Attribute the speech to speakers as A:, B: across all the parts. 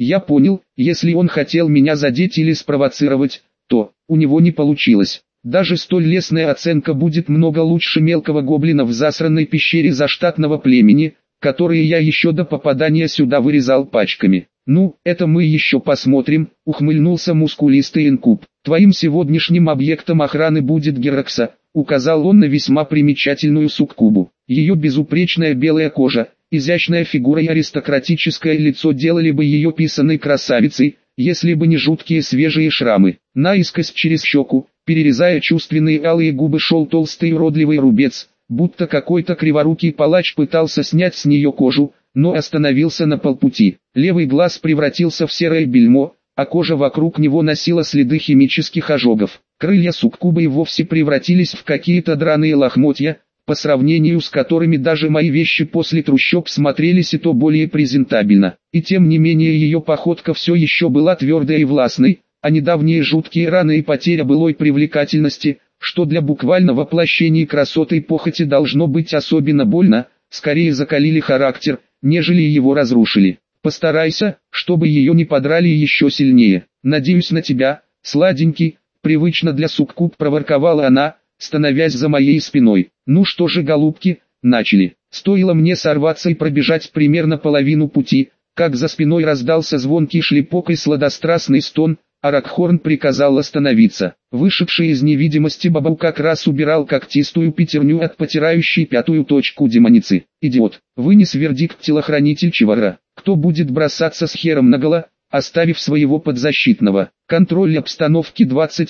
A: Я понял, если он хотел меня задеть или спровоцировать, то у него не получилось. Даже столь лестная оценка будет много лучше мелкого гоблина в засранной пещере заштатного племени, которые я еще до попадания сюда вырезал пачками. «Ну, это мы еще посмотрим», — ухмыльнулся мускулистый инкуб. «Твоим сегодняшним объектом охраны будет Геракса», — указал он на весьма примечательную суккубу. Ее безупречная белая кожа, изящная фигура и аристократическое лицо делали бы ее писаной красавицей, если бы не жуткие свежие шрамы. Наискось через щеку, перерезая чувственные алые губы, шел толстый уродливый рубец, будто какой-то криворукий палач пытался снять с нее кожу, но остановился на полпути. Левый глаз превратился в серое бельмо, а кожа вокруг него носила следы химических ожогов. Крылья суккубы и вовсе превратились в какие-то драные лохмотья, по сравнению с которыми даже мои вещи после трущоб смотрелись и то более презентабельно. И тем не менее ее походка все еще была твердой и властной, а недавние жуткие раны и потеря былой привлекательности, что для буквально воплощения красоты и похоти должно быть особенно больно, скорее закалили характер, нежели его разрушили. Постарайся, чтобы ее не подрали еще сильнее. Надеюсь на тебя, сладенький, привычно для суккуб проворковала она, становясь за моей спиной. Ну что же, голубки, начали. Стоило мне сорваться и пробежать примерно половину пути, как за спиной раздался звонкий шлепок и сладострастный стон, а Ракхорн приказал остановиться. Вышедший из невидимости Бабу как раз убирал когтистую пятерню от потирающей пятую точку демоницы. «Идиот!» — вынес вердикт телохранитель Чевара. «Кто будет бросаться с хером наголо, оставив своего подзащитного? Контроль обстановки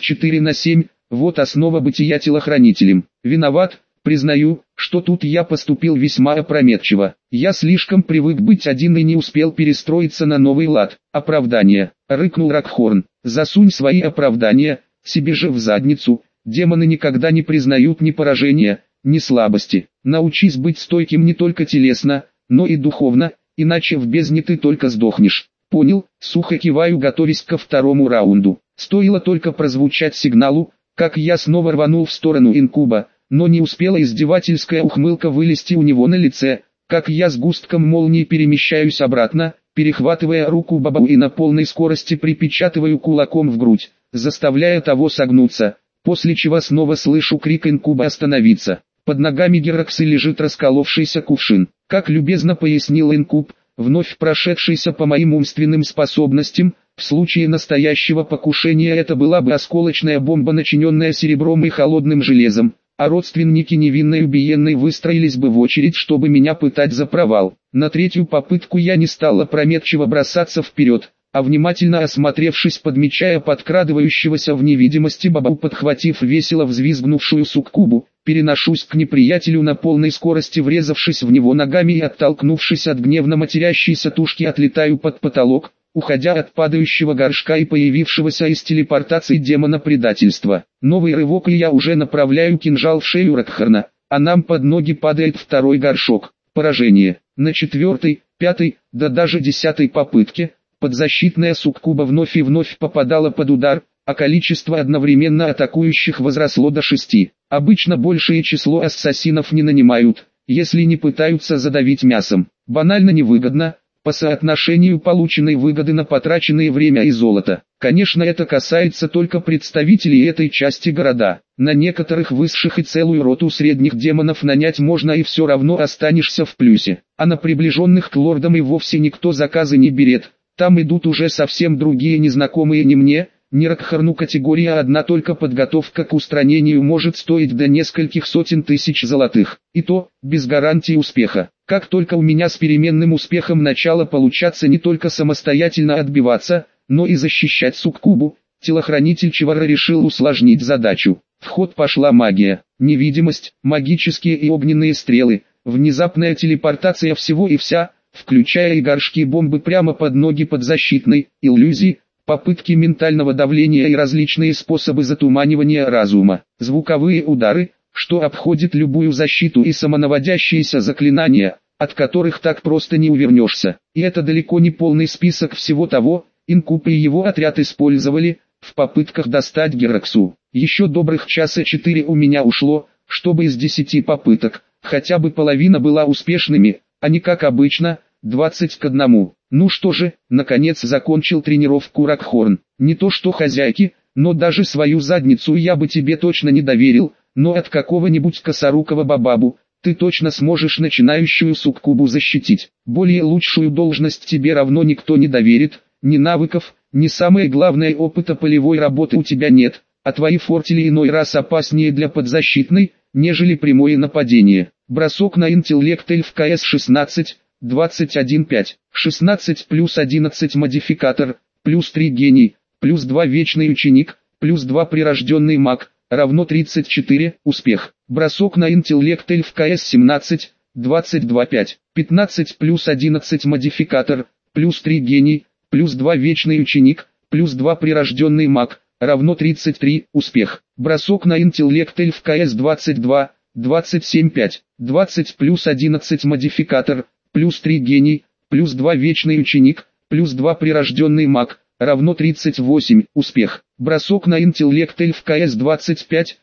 A: 24/7, вот основа бытия телохранителем. Виноват, признаю, что тут я поступил весьма опрометчиво. Я слишком привык быть один и не успел перестроиться на новый лад. Оправдание!» — рыкнул Ракхорн. «Засунь свои оправдания себе же в задницу. Демоны никогда не признают ни поражения, ни слабости. Научись быть стойким не только телесно, но и духовно, иначе в бездне ты только сдохнешь». «Понял», — сухо киваю, готовясь ко второму раунду. Стоило только прозвучать сигналу, как я снова рванул в сторону инкуба, но не успела издевательская ухмылка вылезти у него на лице, как я с густком молнии перемещаюсь обратно, перехватывая руку Бабу и на полной скорости припечатываю кулаком в грудь, заставляя того согнуться, после чего снова слышу крик инкуба остановиться. Под ногами Гераксы лежит расколовшийся кувшин. Как любезно пояснил инкуб, вновь прошедшийся по моим умственным способностям, в случае настоящего покушения это была бы осколочная бомба, начиненная серебром и холодным железом, а родственники невинной убиенной выстроились бы в очередь, чтобы меня пытать за провал. На третью попытку я не стал опрометчиво бросаться вперед, а внимательно осмотревшись, подмечая подкрадывающегося в невидимости Бабу, подхватив весело взвизгнувшую суккубу, переношусь к неприятелю на полной скорости, врезавшись в него ногами и оттолкнувшись от гневно матерящейся тушки, отлетаю под потолок, уходя от падающего горшка и появившегося из телепортации демона предательства. Новый рывок, и я уже направляю кинжал в шею Ракхорна, а нам под ноги падает второй горшок. Поражение. На четвертой, пятой, да даже 10-й попытке, подзащитная суккуба вновь и вновь попадала под удар, а количество одновременно атакующих возросло до 6. Обычно большее число ассасинов не нанимают, если не пытаются задавить мясом. Банально невыгодно, по соотношению полученной выгоды на потраченное время и золото. Конечно, это касается только представителей этой части города. На некоторых высших и целую роту средних демонов нанять можно, и все равно останешься в плюсе. А на приближенных к лордам и вовсе никто заказы не берет. Там идут уже совсем другие, незнакомые ни мне, ни Ракхорну категории, а одна только подготовка к устранению может стоить до нескольких сотен тысяч золотых. И то, без гарантии успеха. Как только у меня с переменным успехом начало получаться не только самостоятельно отбиваться, но и защищать суккубу, телохранитель Чевара решил усложнить задачу. В ход пошла магия, невидимость, магические и огненные стрелы, внезапная телепортация всего и вся, включая и горшки бомбы прямо под ноги подзащитной, иллюзии, попытки ментального давления и различные способы затуманивания разума, звуковые удары, что обходит любую защиту, и самонаводящиеся заклинания, от которых так просто не увернешься. И это далеко не полный список всего того, инкуб и его отряд использовали в попытках достать Гераксу. Еще добрых часа 4 у меня ушло, чтобы из 10 попыток, хотя бы половина была успешными, а не как обычно, 20 к 1. Ну что же, наконец закончил тренировку Рокхорн. Не то что хозяйки, но даже свою задницу я бы тебе точно не доверил, но от какого-нибудь косорукого бабабу ты точно сможешь начинающую суккубу защитить. Более лучшую должность тебе равно никто не доверит, ни навыков, ни самое главное опыта полевой работы у тебя нет, а твои фортили иной раз опаснее для подзащитной, нежели прямое нападение. Бросок на интеллект эльф КС 16, 21-5, 16 плюс 11 модификатор, плюс 3 гений, плюс 2 вечный ученик, плюс 2 прирожденный маг, равно 34, успех. Бросок на интеллект эльф КС 17, 22-5, 15 плюс 11 модификатор, плюс 3 гений, плюс 2 вечный ученик, плюс 2 прирожденный маг, равно 33, успех. Бросок на интеллект эльф КС 22, 27-5, 20 плюс 11 модификатор, плюс 3 гений, плюс 2 вечный ученик, плюс 2 прирожденный маг, равно 38, успех. Бросок на интеллект эльф КС 25,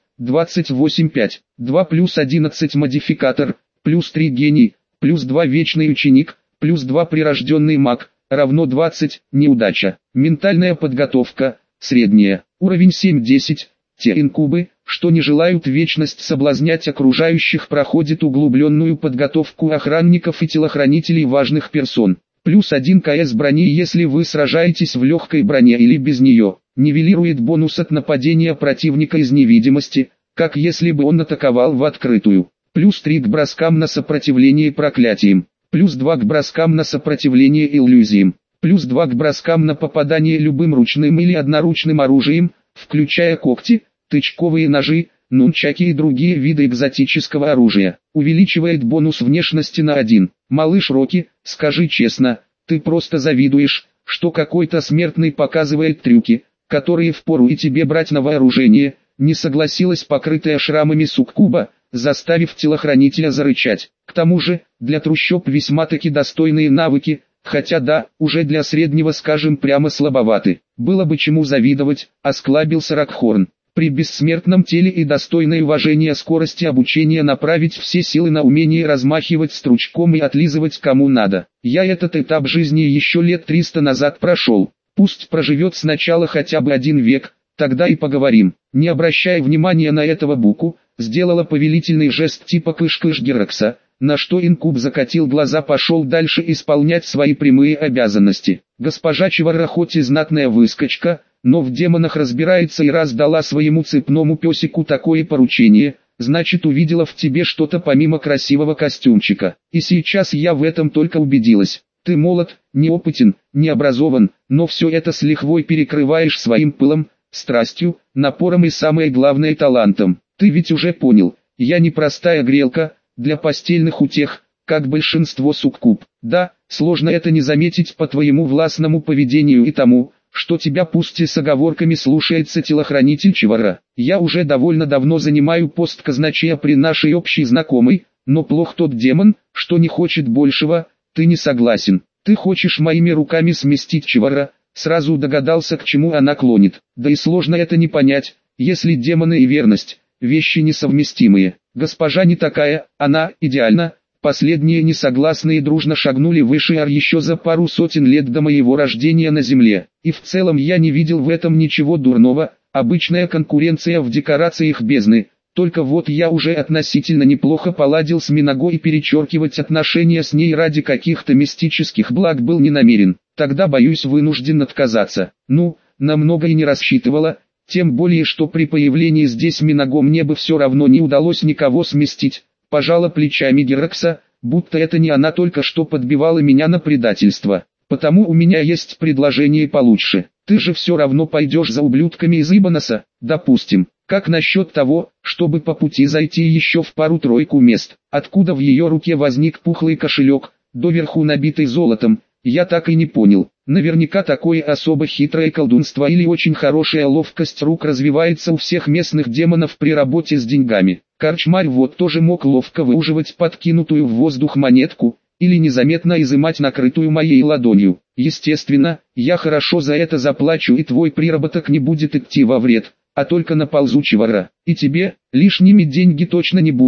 A: 28-5, 2 плюс 11 модификатор, плюс 3 гений, плюс 2 вечный ученик, плюс 2 прирожденный маг, равно 20, неудача. Ментальная подготовка, средняя, уровень 7-10, те инкубы, что не желают вечность соблазнять окружающих, проходит углубленную подготовку охранников и телохранителей важных персон. Плюс 1 КС брони, если вы сражаетесь в легкой броне или без нее. Нивелирует бонус от нападения противника из невидимости, как если бы он атаковал в открытую. Плюс 3 к броскам на сопротивление проклятиям. Плюс 2 к броскам на сопротивление иллюзиям. Плюс 2 к броскам на попадание любым ручным или одноручным оружием, включая когти, тычковые ножи, нунчаки и другие виды экзотического оружия. Увеличивает бонус внешности на 1. Малыш Рокки, скажи честно, ты просто завидуешь, что какой-то смертный показывает трюки, которые впору и тебе брать на вооружение, не согласилась покрытая шрамами суккуба, заставив телохранителя зарычать. К тому же, для трущоб весьма-таки достойные навыки, хотя да, уже для среднего скажем прямо слабоваты. Было бы чему завидовать, осклабился Рокхорн. При бессмертном теле и достойной уважения скорости обучения направить все силы на умение размахивать стручком и отлизывать кому надо. Я этот этап жизни еще лет 300 назад прошел. Пусть проживет сначала хотя бы 1 век, тогда и поговорим. Не обращая внимания на этого буку, сделала повелительный жест типа кыш-кыш Геракса, на что инкуб закатил глаза, пошел дальше исполнять свои прямые обязанности. Госпожа Чеварра хоть и знатная выскочка, но в демонах разбирается и раз дала своему цепному песику такое поручение, значит увидела в тебе что-то помимо красивого костюмчика. И сейчас я в этом только убедилась. Ты молод, неопытен, не образован, но все это с лихвой перекрываешь своим пылом, страстью, напором и самое главное талантом. Ты ведь уже понял, я не простая грелка, для постельных утех, как большинство суккуб. Да, сложно это не заметить по твоему властному поведению и тому, что тебя пусть и с оговорками слушается телохранитель Чеварра. Я уже довольно давно занимаю пост казначея при нашей общей знакомой, но плох тот демон, что не хочет большего, ты не согласен. Ты хочешь моими руками сместить Чеварра, сразу догадался, к чему она клонит. Да и сложно это не понять, если демоны и верность – вещи несовместимые. Госпожа не такая, она идеальна. Последние несогласные дружно шагнули выше Ар еще за пару сотен лет до моего рождения на Земле. И в целом я не видел в этом ничего дурного, обычная конкуренция в декорациях бездны. Только вот я уже относительно неплохо поладил с Минаго и перечеркивать отношения с ней ради каких-то мистических благ был не намерен. Тогда, боюсь, вынужден отказаться. Ну, намного и не рассчитывала, тем более что при появлении здесь Минаго мне бы все равно не удалось никого сместить. Пожала плечами Геракса, будто это не она только что подбивала меня на предательство. Потому у меня есть предложение получше. Ты же все равно пойдешь за ублюдками из Ибоноса, допустим. Как насчет того, чтобы по пути зайти еще в пару-тройку мест? Откуда в ее руке возник пухлый кошелек, доверху набитый золотом, я так и не понял. Наверняка такое особо хитрое колдунство или очень хорошая ловкость рук развивается у всех местных демонов при работе с деньгами. Корчмарь вот тоже мог ловко выуживать подкинутую в воздух монетку, или незаметно изымать накрытую моей ладонью. Естественно, я хорошо за это заплачу, и твой приработок не будет идти во вред, а только на ползучего Ра. И тебе, лишними деньги точно не будут,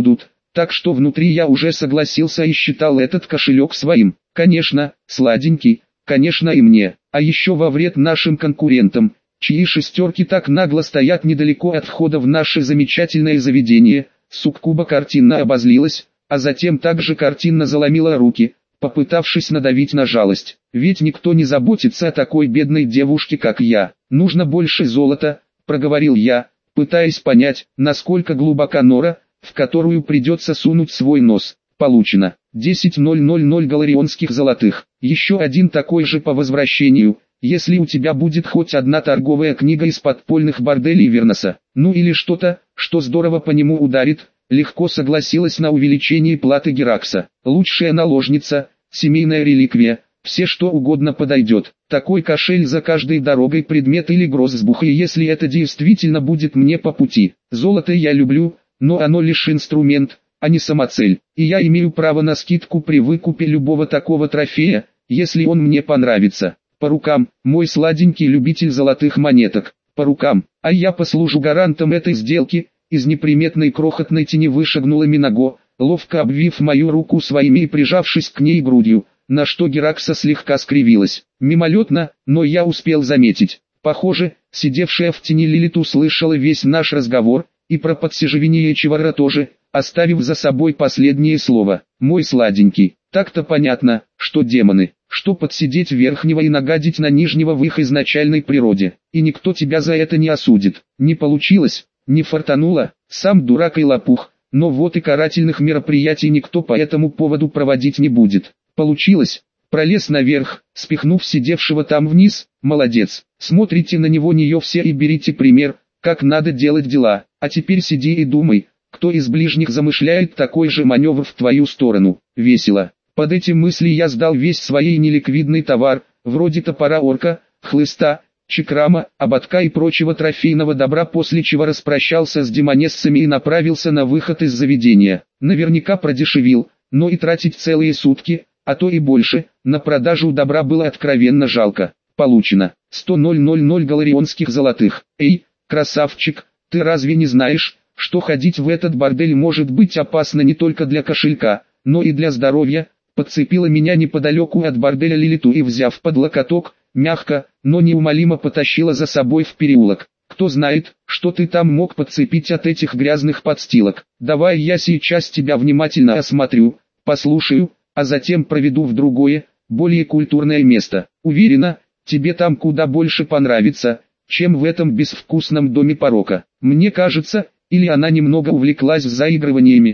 A: так что внутри я уже согласился и считал этот кошелек своим. Конечно, сладенький, конечно и мне, а еще во вред нашим конкурентам, чьи шестерки так нагло стоят недалеко от входа в наше замечательное заведение. Суккуба картинно обозлилась, а затем также картинно заломила руки, попытавшись надавить на жалость. Ведь никто не заботится о такой бедной девушке, как я. Нужно больше золота, проговорил я, пытаясь понять, насколько глубока нора, в которую придется сунуть свой нос. Получено 10 000 галарионских золотых. Еще один такой же по возвращению, если у тебя будет хоть одна торговая книга из подпольных борделей Верноса. Ну или что-то, что здорово по нему ударит. Легко согласилась на увеличение платы Геракса. Лучшая наложница, семейная реликвия, все что угодно подойдет. Такой кошель за каждой дорогой предмет или грозбух, и если это действительно будет мне по пути. Золото я люблю, но оно лишь инструмент, а не самоцель. И я имею право на скидку при выкупе любого такого трофея, если он мне понравится. По рукам, мой сладенький любитель золотых монеток. По рукам, а я послужу гарантом этой сделки. Из неприметной крохотной тени вышагнула Минаго, ловко обвив мою руку своими и прижавшись к ней грудью, на что Геракса слегка скривилась. Мимолетно, но я успел заметить. Похоже, сидевшая в тени Лилит услышала весь наш разговор, и про подсиживение Чевара тоже, оставив за собой последнее слово. Мой сладенький, так-то понятно, что демоны, что подсидеть верхнего и нагадить на нижнего в их изначальной природе, и никто тебя за это не осудит. Не получилось. Не фартануло, сам дурак и лопух, но вот и карательных мероприятий никто по этому поводу проводить не будет. Получилось, пролез наверх, спихнув сидевшего там вниз, молодец, смотрите на нее все и берите пример, как надо делать дела, а теперь сиди и думай, кто из ближних замышляет такой же маневр в твою сторону. Весело. Под эти мысли я сдал весь свой неликвидный товар, вроде топора орка, хлыста, чакрама, ободка и прочего трофейного добра, после чего распрощался с демонессами и направился на выход из заведения. Наверняка продешевил, но и тратить целые сутки, а то и больше, на продажу добра было откровенно жалко. Получено 100 000 галарионских золотых. Эй, красавчик, ты разве не знаешь, что ходить в этот бордель может быть опасно не только для кошелька, но и для здоровья? Подцепила меня неподалеку от борделя Лилиту и, взяв под локоток, мягко, но неумолимо потащила за собой в переулок. Кто знает, что ты там мог подцепить от этих грязных подстилок. Давай я сейчас тебя внимательно осмотрю, послушаю, а затем проведу в другое, более культурное место. Уверена, тебе там куда больше понравится, чем в этом безвкусном доме порока. Мне кажется, или она немного увлеклась заигрываниями.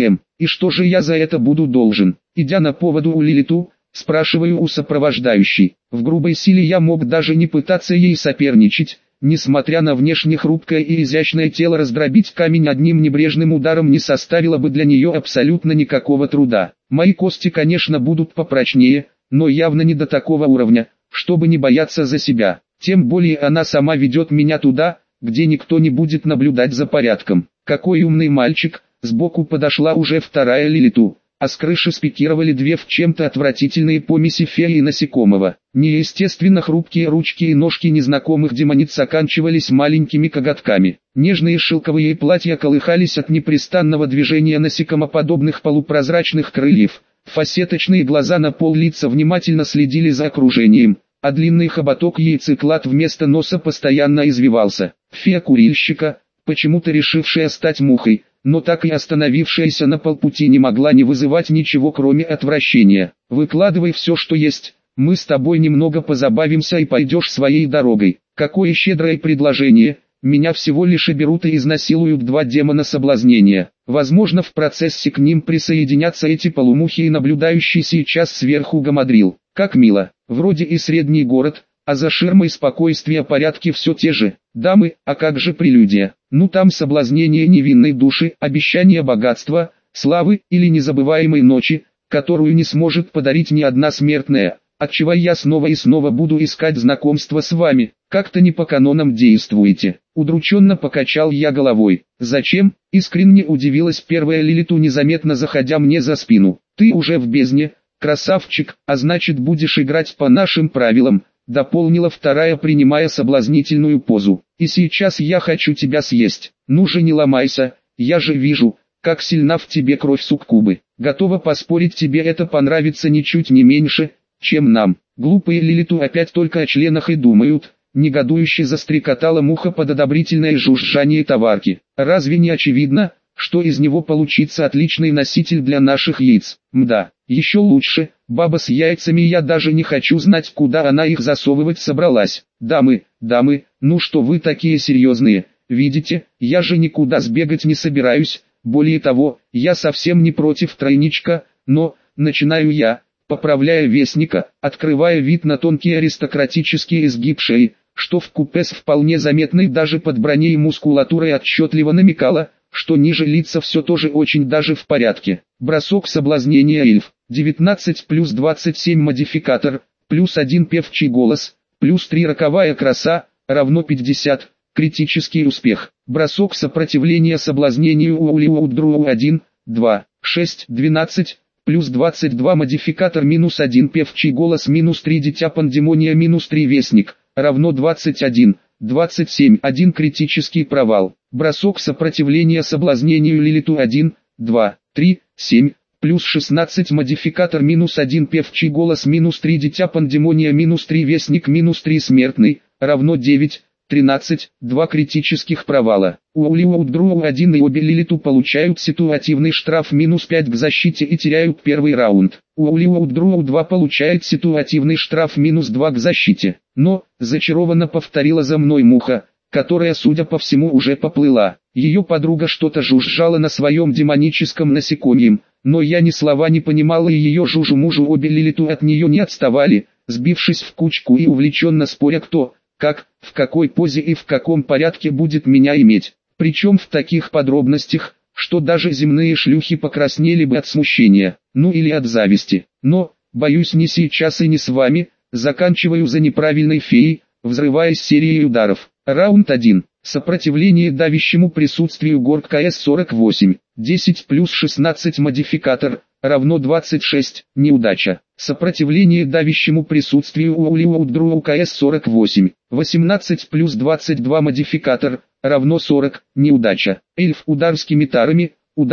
A: И что же я за это буду должен? Идя на поводу у Лилиту, спрашиваю у сопровождающей. В грубой силе я мог даже не пытаться ей соперничать, несмотря на внешне хрупкое и изящное тело, раздробить камень одним небрежным ударом не составило бы для нее абсолютно никакого труда. Мои кости, конечно, будут попрочнее, но явно не до такого уровня, чтобы не бояться за себя. Тем более она сама ведет меня туда, где никто не будет наблюдать за порядком. Какой умный мальчик, сбоку подошла уже вторая Лилиту, а с крыши спикировали две в чем-то отвратительные помеси феи и насекомого. Неестественно хрупкие ручки и ножки незнакомых демониц оканчивались маленькими коготками. Нежные шелковые платья колыхались от непрестанного движения насекомоподобных полупрозрачных крыльев. Фасеточные глаза на пол лица внимательно следили за окружением, а длинный хоботок яйцеклад вместо носа постоянно извивался. Фея курильщика, почему-то решившая стать мухой, но так и остановившаяся на полпути, не могла не вызывать ничего кроме отвращения. «Выкладывай все, что есть, мы с тобой немного позабавимся и пойдешь своей дорогой». Какое щедрое предложение, меня всего лишь берут и изнасилуют два демона соблазнения. Возможно, в процессе к ним присоединятся эти полумухи и наблюдающий сейчас сверху гамадрил. Как мило, вроде и средний город, а за ширмой спокойствия порядки все те же. Дамы, а как же прелюдия? Ну там соблазнение невинной души, обещание богатства, славы или незабываемой ночи, которую не сможет подарить ни одна смертная. Отчего я снова и снова буду искать знакомства с вами? Как-то не по канонам действуете. Удрученно покачал я головой. Зачем? Искренне удивилась первая Лилиту, незаметно заходя мне за спину. Ты уже в бездне, красавчик, а значит будешь играть по нашим правилам. Дополнила вторая, принимая соблазнительную позу. И сейчас я хочу тебя съесть. Ну же не ломайся, я же вижу, как сильна в тебе кровь суккубы. Готова поспорить, тебе это понравится ничуть не меньше, чем нам. Глупые Лилиту опять только о членах и думают. Негодующе застрекотала муха под одобрительное жужжание товарки. Разве не очевидно, что из него получится отличный носитель для наших яиц? Мда, еще лучше, баба с яйцами, я даже не хочу знать, куда она их засовывать собралась. Дамы, ну что вы такие серьезные? Видите, я же никуда сбегать не собираюсь, более того, я совсем не против тройничка, но, начинаю я, поправляя вестника, открывая вид на тонкий аристократический изгиб шеи, что вкупе с вполне заметной даже под броней мускулатурой отчетливо намекало, что ниже лица все тоже очень даже в порядке. Бросок соблазнения эльф, 19 плюс 27 модификатор, плюс 1 певчий голос, плюс 3 роковая краса, равно 50, критический успех. Бросок сопротивления соблазнению Уолиудру 1, 2, 6, 12, плюс 22 модификатор минус 1 певчий голос минус 3 дитя пандемония минус 3 вестник, равно 21, 27, 1 критический провал. Бросок сопротивления соблазнению Лилиту 1, 2, 3, 7, плюс 16 модификатор минус 1 певчий голос минус 3 дитя пандемония минус 3 вестник минус 3 смертный, равно 9, 13, 2 критических провала. Уолиудру 1 и обе Лилиту получают ситуативный штраф минус 5 к защите и теряют первый раунд. Уолиудру 2 получает ситуативный штраф минус 2 к защите. Но, зачарованно повторила за мной муха, которая, судя по всему, уже поплыла. Ее подруга что-то жужжала на своем демоническом насекомьем, но я ни слова не понимала, и ее жужу-мужу обе Лилиту от нее не отставали, сбившись в кучку и увлеченно споря, кто, как, в какой позе и в каком порядке будет меня иметь. Причем в таких подробностях, что даже земные шлюхи покраснели бы от смущения, ну или от зависти. Но, боюсь, не сейчас и не с вами. Заканчиваю за неправильной феей, взрываясь серией ударов. Раунд 1. Сопротивление давящему присутствию Горк КС-48. 10 плюс 16 модификатор, равно 26, неудача. Сопротивление давящему присутствию Уолиудру КС-48. 18 плюс 22 модификатор, равно 40, неудача. Эльф удар скимитарами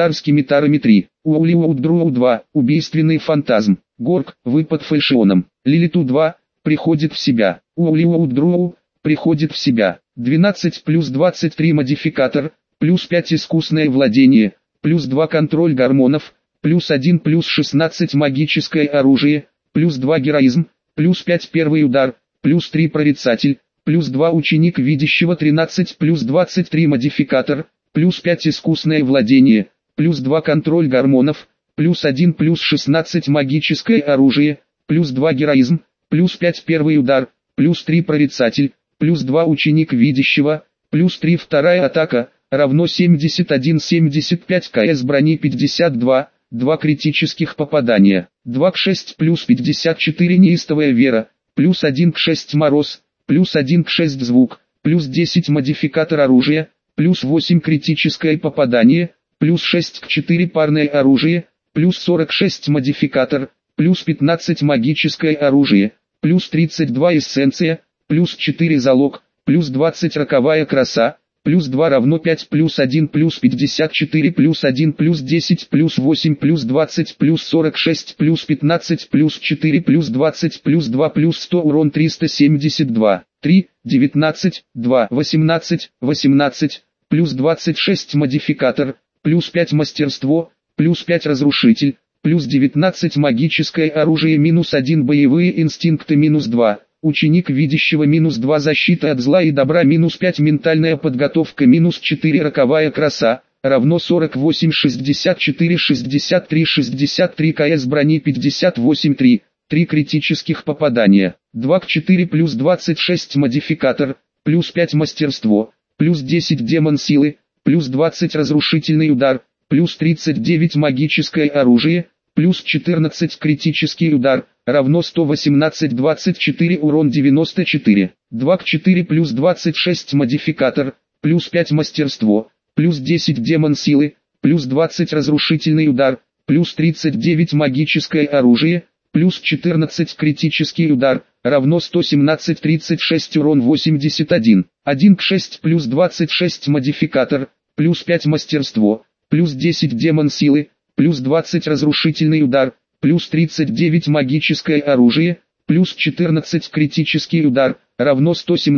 A: 3. Уолиудру 2, убийственный фантазм. Горк, выпад фальшионом. Лилиту 2, приходит в себя. Уолиудру, приходит в себя. 12 плюс 23 модификатор, плюс 5 искусное владение, плюс 2 контроль гормонов, плюс 1 плюс 16 магическое оружие, плюс 2 героизм, плюс 5 первый удар, плюс 3 прорицатель, плюс 2 ученик видящего 13 плюс 23 модификатор, плюс 5 искусное владение, плюс 2 контроль гормонов, плюс 1 плюс 16 магическое оружие, плюс 2 героизм, плюс 5 первый удар, плюс 3 прорицатель, плюс 2 ученик видящего, плюс 3 вторая атака, равно 71-75 КС брони 52, 2 критических попадания, 2 к 6 плюс 54 неистовая вера, плюс 1 к 6 мороз, плюс 1 к 6 звук, плюс 10 модификатор оружия, плюс 8 критическое попадание, плюс 6 к 4 парное оружие, плюс 46 модификатор, плюс 15 магическое оружие, плюс 32 эссенция, плюс 4 залог, плюс 20 роковая краса, плюс 2 равно 5 плюс 1 плюс 54 плюс 1 плюс 10 плюс 8 плюс 20 плюс 46 плюс 15 плюс 4 плюс 20 плюс 2 плюс 100 урон 372, 3, 19, 2, 18, 18, плюс 26 модификатор, плюс 5 мастерство, плюс 5 разрушитель, плюс 19 магическое оружие минус 1 боевые инстинкты минус 2. Ученик видящего минус 2 защита от зла и добра минус 5 ментальная подготовка минус 4 роковая краса, равно 48 64 63 63 КС брони 58 3, 3 критических попадания, 2 к 4 плюс 26 модификатор, плюс 5 мастерство, плюс 10 демон силы, плюс 20 разрушительный удар, плюс 39 магическое оружие, плюс 14 критический удар, равно 118-24 урон 94, 2 к 4 плюс 26 модификатор, плюс 5 мастерство, плюс 10 демон силы, плюс 20 разрушительный удар, плюс 39 магическое оружие, плюс 14 критический удар, равно 117-36 урон 81, 1 к 6 плюс 26 модификатор, плюс 5 мастерство, плюс 10 демон силы, плюс 20 разрушительный удар, плюс 39 магическое оружие, плюс 14 критический удар, равно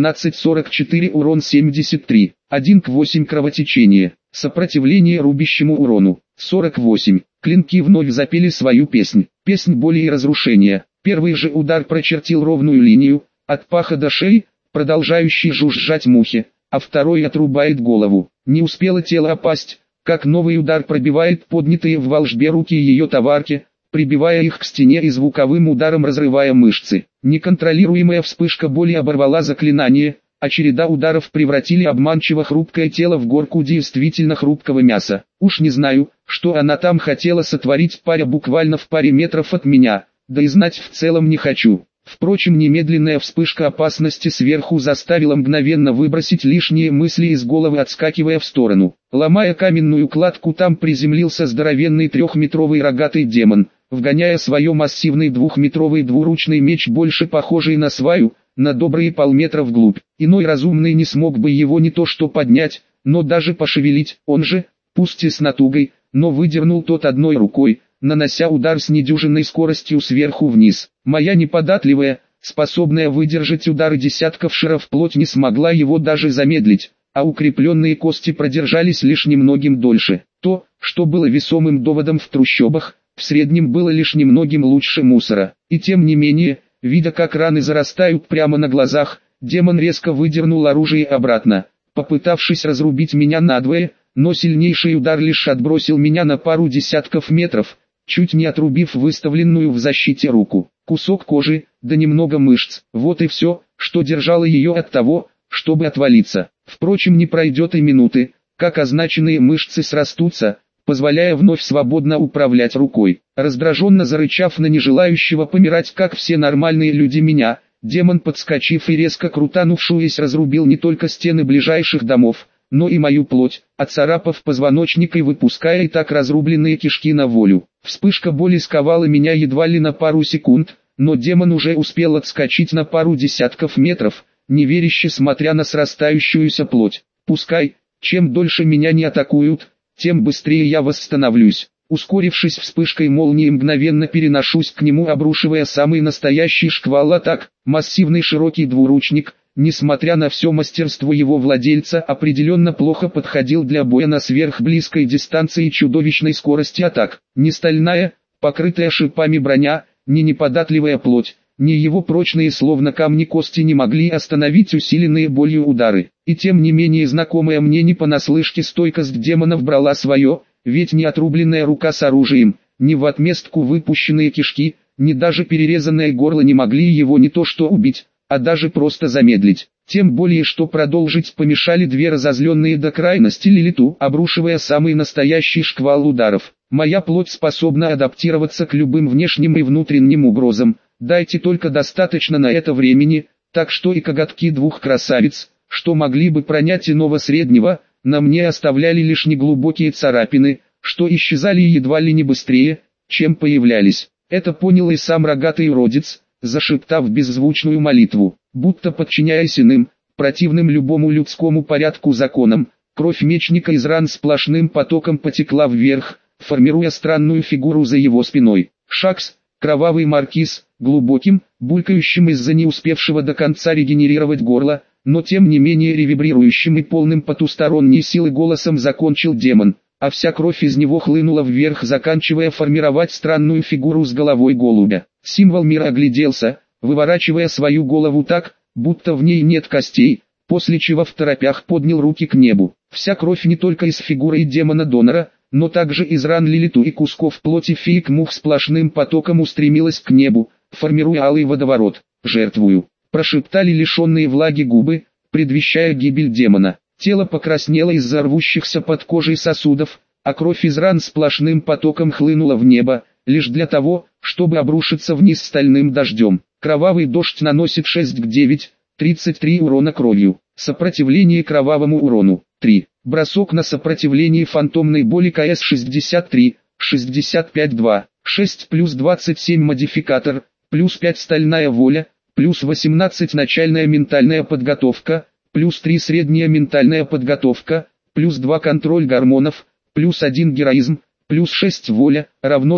A: 117-44 урон 73, 1 к 8 кровотечение, сопротивление рубящему урону, 48. Клинки вновь запели свою песнь, песнь боли и разрушения. Первый же удар прочертил ровную линию, от паха до шеи, продолжающий жужжать мухи, а второй отрубает голову. Не успело тело опасть, как новый удар пробивает поднятые в волшбе руки ее товарки, прибивая их к стене и звуковым ударом разрывая мышцы. Неконтролируемая вспышка боли оборвала заклинание, а череда ударов превратили обманчиво хрупкое тело в горку действительно хрупкого мяса. Уж не знаю, что она там хотела сотворить, паря буквально в паре метров от меня, да и знать в целом не хочу. Впрочем, немедленная вспышка опасности сверху заставила мгновенно выбросить лишние мысли из головы, отскакивая в сторону. Ломая каменную кладку, там приземлился здоровенный 3-метровый рогатый демон, вгоняя свой массивный 2-метровый двуручный меч, больше похожий на сваю, на добрые полметра вглубь. Иной разумный не смог бы его не то что поднять, но даже пошевелить. Он же, пусть и с натугой, но выдернул тот одной рукой, нанося удар с недюжинной скоростью сверху вниз. Моя неподатливая, способная выдержать удары десятков шаров плоть не смогла его даже замедлить, а укрепленные кости продержались лишь немногим дольше. То, что было весомым доводом в трущобах, в среднем было лишь немногим лучше мусора. И тем не менее, видя как раны зарастают прямо на глазах, демон резко выдернул оружие обратно, попытавшись разрубить меня надвое, но сильнейший удар лишь отбросил меня на пару десятков метров, чуть не отрубив выставленную в защите руку. Кусок кожи, да немного мышц, вот и все, что держало ее от того, чтобы отвалиться. Впрочем, не пройдет и минуты, как означенные мышцы срастутся, позволяя вновь свободно управлять рукой. Раздраженно зарычав на нежелающего помирать, как все нормальные люди, меня, демон, подскочив и резко крутанувшись, разрубил не только стены ближайших домов, но и мою плоть, оцарапав позвоночник и выпуская и так разрубленные кишки на волю. Вспышка боли сковала меня едва ли на пару секунд, но демон уже успел отскочить на пару десятков метров, неверяще смотря на срастающуюся плоть. Пускай, чем дольше меня не атакуют, тем быстрее я восстановлюсь. Ускорившись вспышкой молнии, мгновенно переношусь к нему, обрушивая самый настоящий шквал атак. Массивный широкий двуручник, несмотря на все мастерство его владельца, определенно плохо подходил для боя на сверхблизкой дистанции и чудовищной скорости атак. Ни стальная, покрытая шипами броня, ни неподатливая плоть, ни его прочные словно камни кости не могли остановить усиленные болью удары. И тем не менее знакомая мне не понаслышке стойкость демонов брала свое, ведь ни отрубленная рука с оружием, ни в отместку выпущенные кишки, ни даже перерезанное горло не могли его не то что убить, а даже просто замедлить. Тем более, что продолжить помешали две разозленные до крайности Лилиту, обрушивая самый настоящий шквал ударов. Моя плоть способна адаптироваться к любым внешним и внутренним угрозам, дайте только достаточно на это времени, так что и коготки двух красавиц, что могли бы пронять иного среднего, на мне оставляли лишь неглубокие царапины, что исчезали едва ли не быстрее, чем появлялись. Это понял и сам рогатый уродец, зашептав беззвучную молитву, будто подчиняясь иным, противным любому людскому порядку законам. Кровь мечника из ран сплошным потоком потекла вверх, формируя странную фигуру за его спиной. Шакс, кровавый маркиз, глубоким, булькающим из-за не успевшего до конца регенерировать горла, но тем не менее ревибрирующим и полным потусторонней силы голосом закончил демон, а вся кровь из него хлынула вверх, заканчивая формировать странную фигуру с головой голубя. Символ мира огляделся, выворачивая свою голову так, будто в ней нет костей, после чего второпях поднял руки к небу. Вся кровь не только из фигуры демона-донора, но также из ран Лилиту и кусков плоти феек мух сплошным потоком устремилась к небу, формируя алый водоворот. «Жертвую», прошептали лишенные влаги губы, предвещая гибель демона. Тело покраснело из-за рвущихся под кожей сосудов, а кровь из ран сплошным потоком хлынула в небо, лишь для того, чтобы обрушиться вниз стальным дождем. Кровавый дождь наносит 6 к 9, 33 урона кровью. Сопротивление кровавому урону. 3. Бросок на сопротивление фантомной боли КС 63, 65-2, 6 плюс 27 модификатор, плюс 5 стальная воля, плюс 18 начальная ментальная подготовка, плюс 3 средняя ментальная подготовка, плюс 2 контроль гормонов, плюс 1 героизм, плюс 6 воля, равно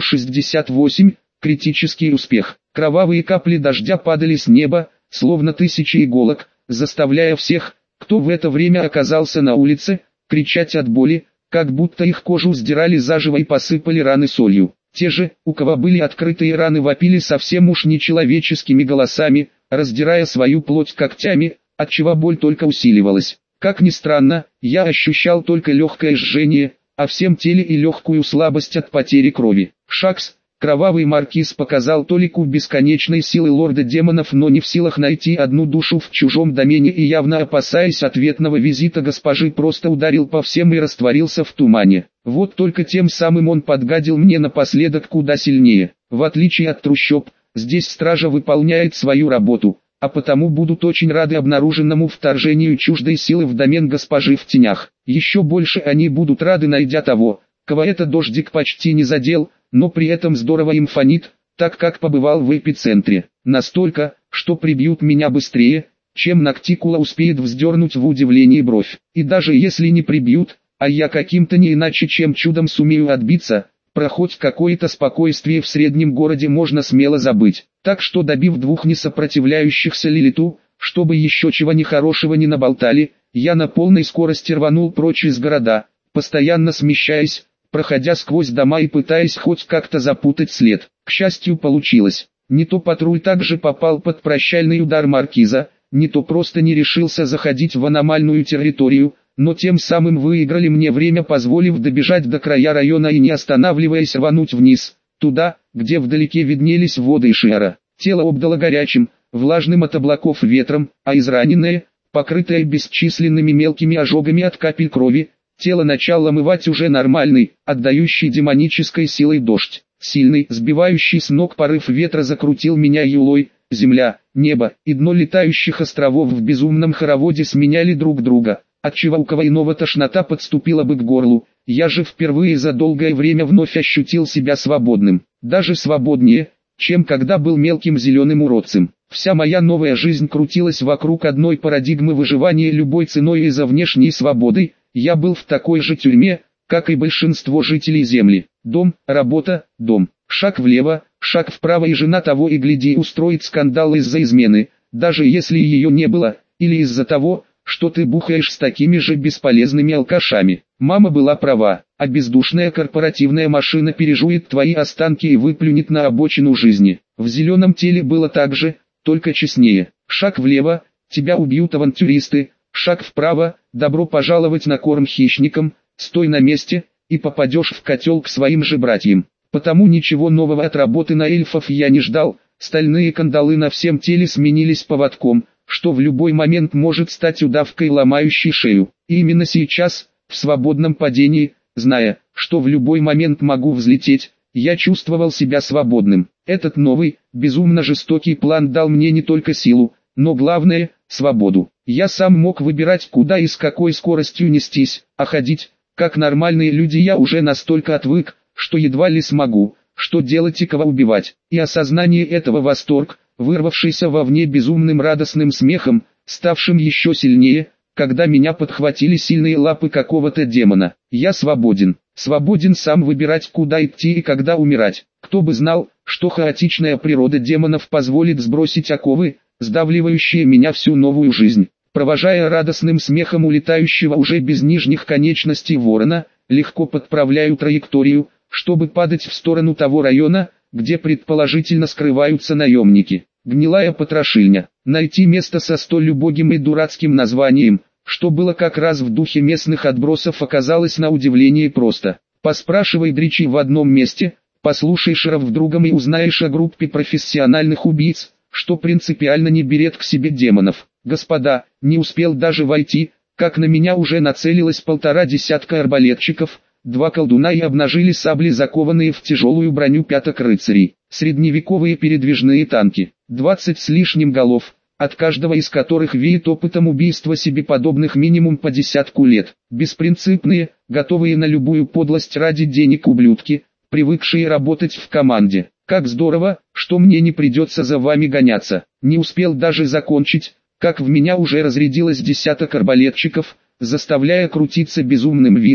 A: 68, критический успех. Кровавые капли дождя падали с неба, словно тысячи иголок, заставляя всех, кто в это время оказался на улице, кричать от боли, как будто их кожу сдирали заживо и посыпали раны солью. Те же, у кого были открытые раны, вопили совсем уж нечеловеческими голосами, раздирая свою плоть когтями, отчего боль только усиливалась. Как ни странно, я ощущал только легкое жжение, а всем теле и легкую слабость от потери крови. Шакс, кровавый маркиз, показал толику бесконечной силы лорда демонов, но не в силах найти одну душу в чужом домене и, явно опасаясь ответного визита госпожи, просто ударил по всем и растворился в тумане. Вот только тем самым он подгадил мне напоследок куда сильнее. В отличие от трущоб, здесь стража выполняет свою работу, а потому будут очень рады обнаруженному вторжению чуждой силы в домен госпожи в тенях. Еще больше они будут рады, найдя того, кого этот дождик почти не задел, но при этом здорово им фонит, так как побывал в эпицентре. Настолько, что прибьют меня быстрее, чем Ноктикула успеет вздернуть в удивлении бровь. И даже если не прибьют, а я каким-то не иначе чем чудом сумею отбиться, про хоть какое-то спокойствие в среднем городе можно смело забыть. Так что, добив двух несопротивляющихся Лилиту, чтобы еще чего нехорошего не наболтали, я на полной скорости рванул прочь из города, постоянно смещаясь, проходя сквозь дома и пытаясь хоть как-то запутать след. К счастью, получилось. Не то патруль также попал под прощальный удар маркиза, не то просто не решился заходить в аномальную территорию, но тем самым выиграли мне время, позволив добежать до края района и не останавливаясь рвануть вниз, туда, где вдалеке виднелись воды Ишиара. Тело обдало горячим, влажным от облаков ветром, а израненное, покрытое бесчисленными мелкими ожогами от капель крови, тело начало омывать уже нормальный, отдающий демонической силой дождь. Сильный, сбивающий с ног порыв ветра закрутил меня юлой, земля, небо и дно летающих островов в безумном хороводе сменяли друг друга, отчего у кого иного тошнота подступила бы к горлу. Я же впервые за долгое время вновь ощутил себя свободным, даже свободнее, чем когда был мелким зеленым уродцем. Вся моя новая жизнь крутилась вокруг одной парадигмы выживания любой ценой из-за внешней свободы. Я был в такой же тюрьме, как и большинство жителей Земли. Дом, работа, дом. Шаг влево, шаг вправо, и жена того и гляди устроит скандал из-за измены, даже если ее не было, или из-за того, что ты бухаешь с такими же бесполезными алкашами. Мама была права, а бездушная корпоративная машина пережует твои останки и выплюнет на обочину жизни. В зеленом теле было так же, только честнее. Шаг влево, тебя убьют авантюристы, шаг вправо, добро пожаловать на корм хищникам, стой на месте, и попадешь в котел к своим же братьям. Потому ничего нового от работы на эльфов я не ждал, стальные кандалы на всем теле сменились поводком, что в любой момент может стать удавкой, ломающей шею. И именно сейчас, в свободном падении, зная, что в любой момент могу взлететь, я чувствовал себя свободным. Этот новый, безумно жестокий план дал мне не только силу, но главное – свободу. Я сам мог выбирать, куда и с какой скоростью нестись, а ходить, как нормальные люди, я уже настолько отвык, что едва ли смогу, что делать и кого убивать. И осознание этого, восторг, вырвавшийся вовне безумным радостным смехом, ставшим еще сильнее, когда меня подхватили сильные лапы какого-то демона. Я свободен. Свободен сам выбирать, куда идти и когда умирать. Кто бы знал, что хаотичная природа демонов позволит сбросить оковы, сдавливающие меня всю новую жизнь. Провожая радостным смехом улетающего уже без нижних конечностей ворона, легко подправляю траекторию, чтобы падать в сторону того района, где предположительно скрываются наемники. Гнилая потрошильня. Найти место со столь убогим и дурацким названием, что было как раз в духе местных отбросов, оказалось на удивление просто. Поспрашивай Дричи в одном месте, послушай Шеров в другом и узнаешь о группе профессиональных убийц, что принципиально не берет к себе демонов. Господа, не успел даже войти, как на меня уже нацелилось 1,5 десятка арбалетчиков, 2 колдуна и обнажили сабли, закованные в тяжелую броню пяток рыцарей. Средневековые передвижные танки, 20 с лишним голов, от каждого из которых веет опытом убийства себе подобных минимум по 10 лет. Беспринципные, готовые на любую подлость ради денег ублюдки, привыкшие работать в команде. Как здорово, что мне не придется за вами гоняться. Не успел даже закончить, как в меня уже разрядилось десяток арбалетчиков, заставляя крутиться безумным вихрем,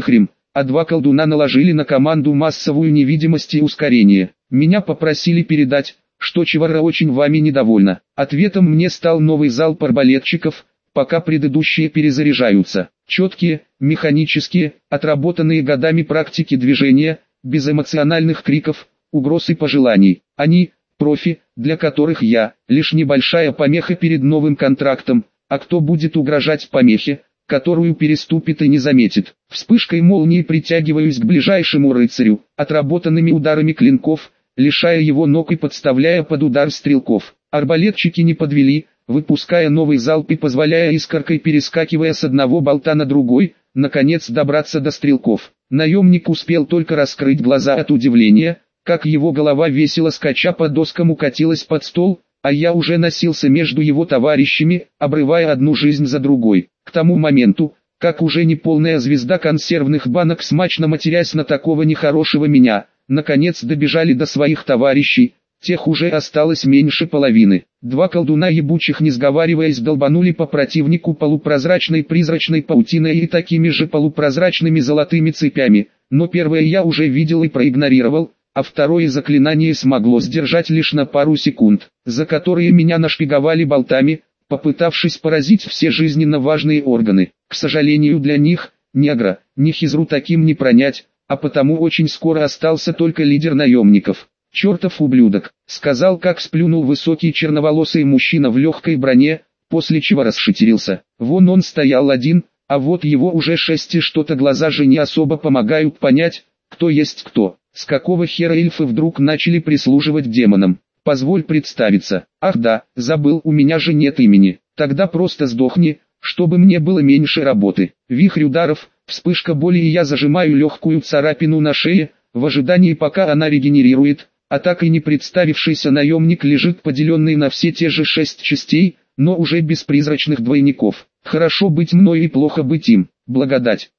A: а 2 колдуна наложили на команду массовую невидимость и ускорение. Меня попросили передать, что Чевара очень вами недовольна. Ответом мне стал новый залп арбалетчиков, пока предыдущие перезаряжаются. Четкие, механические, отработанные годами практики движения, без эмоциональных криков, угроз и пожеланий. Они, профи, для которых я, лишь небольшая помеха перед новым контрактом, а кто будет угрожать помехе, которую переступит и не заметит. Вспышкой молнии притягиваюсь к ближайшему рыцарю, отработанными ударами клинков, лишая его ног и подставляя под удар стрелков. Арбалетчики не подвели, выпуская новый залп и позволяя искоркой, перескакивая с одного болта на другой, наконец добраться до стрелков. Наемник успел только раскрыть глаза от удивления, как его голова весело скача по доскам укатилась под стол, а я уже носился между его товарищами, обрывая одну жизнь за другой. К тому моменту, как уже неполная звезда консервных банок, смачно матерясь на такого нехорошего меня, наконец добежали до своих товарищей, тех уже осталось меньше половины. 2 колдуна ебучих, не сговариваясь, долбанули по противнику полупрозрачной призрачной паутиной и такими же полупрозрачными золотыми цепями, но первое я уже видел и проигнорировал, а второе заклинание смогло сдержать лишь на пару секунд, за которые меня нашпиговали болтами, попытавшись поразить все жизненно важные органы. К сожалению для них, ни Агра, ни Хизру таким не пронять, а потому очень скоро остался только лидер наемников. «Чертов ублюдок», — сказал, как сплюнул высокий черноволосый мужчина в легкой броне, после чего расшитерился. Вон он стоял один, а вот его уже 6 и что-то глаза же не особо помогают понять, кто есть кто. С какого хера эльфы вдруг начали прислуживать демонам? Позволь представиться. Ах да, забыл, у меня же нет имени. Тогда просто сдохни, чтобы мне было меньше работы. Вихрь ударов, вспышка боли, и я зажимаю легкую царапину на шее, в ожидании пока она регенерирует, а так и не представившийся наемник лежит поделенный на все те же 6 частей, но уже без призрачных двойников. Хорошо быть мной и плохо быть им. Благодать.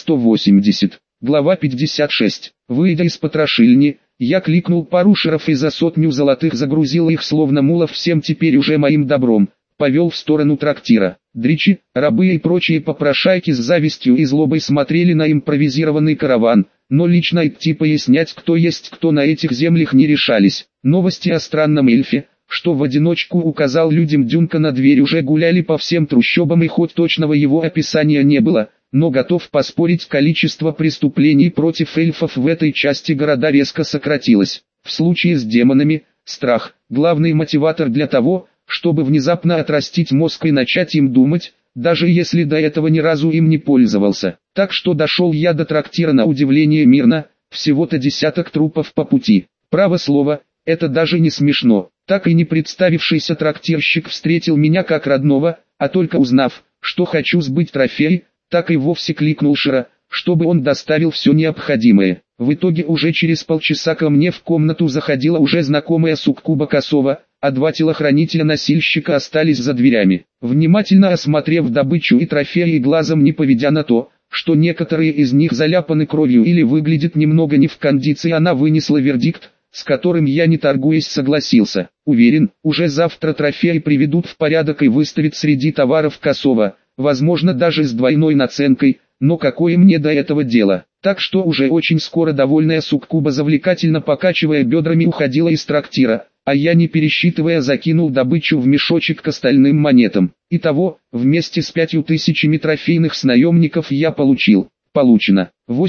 A: 280. Глава 56. Выйдя из потрошильни, я кликнул пару шеров и за 100 золотых загрузил их словно мулов всем теперь уже моим добром, повел в сторону трактира. Дричи, рабы и прочие попрошайки с завистью и злобой смотрели на импровизированный караван, но лично идти пояснять, кто есть кто на этих землях, не решались. Новости о странном эльфе, что в одиночку указал людям Дюнка на дверь, уже гуляли по всем трущобам, и хоть точного его описания не было, но готов поспорить, количество преступлений против эльфов в этой части города резко сократилось. В случае с демонами, страх – главный мотиватор для того, чтобы внезапно отрастить мозг и начать им думать, даже если до этого ни разу им не пользовался. Так что дошел я до трактира на удивление мирно, всего-то 10 трупов по пути. Право слово, это даже не смешно. Так и не представившийся трактирщик встретил меня как родного, а только узнав, что хочу сбыть трофей, так и вовсе кликнул Шира, чтобы он доставил все необходимое. В итоге уже через полчаса ко мне в комнату заходила уже знакомая суккуба Косова, а 2 телохранителя-носильщика остались за дверями. Внимательно осмотрев добычу и трофеи и глазом не поведя на то, что некоторые из них заляпаны кровью или выглядят немного не в кондиции, она вынесла вердикт, с которым я, не торгуясь, согласился. Уверен, уже завтра трофеи приведут в порядок и выставят среди товаров Косова, возможно даже с двойной наценкой, но какое мне до этого дело? Так что уже очень скоро довольная суккуба, завлекательно покачивая бедрами, уходила из трактира, а я, не пересчитывая, закинул добычу в мешочек к остальным монетам. Итого, вместе с 5000 трофейных с наемников я получено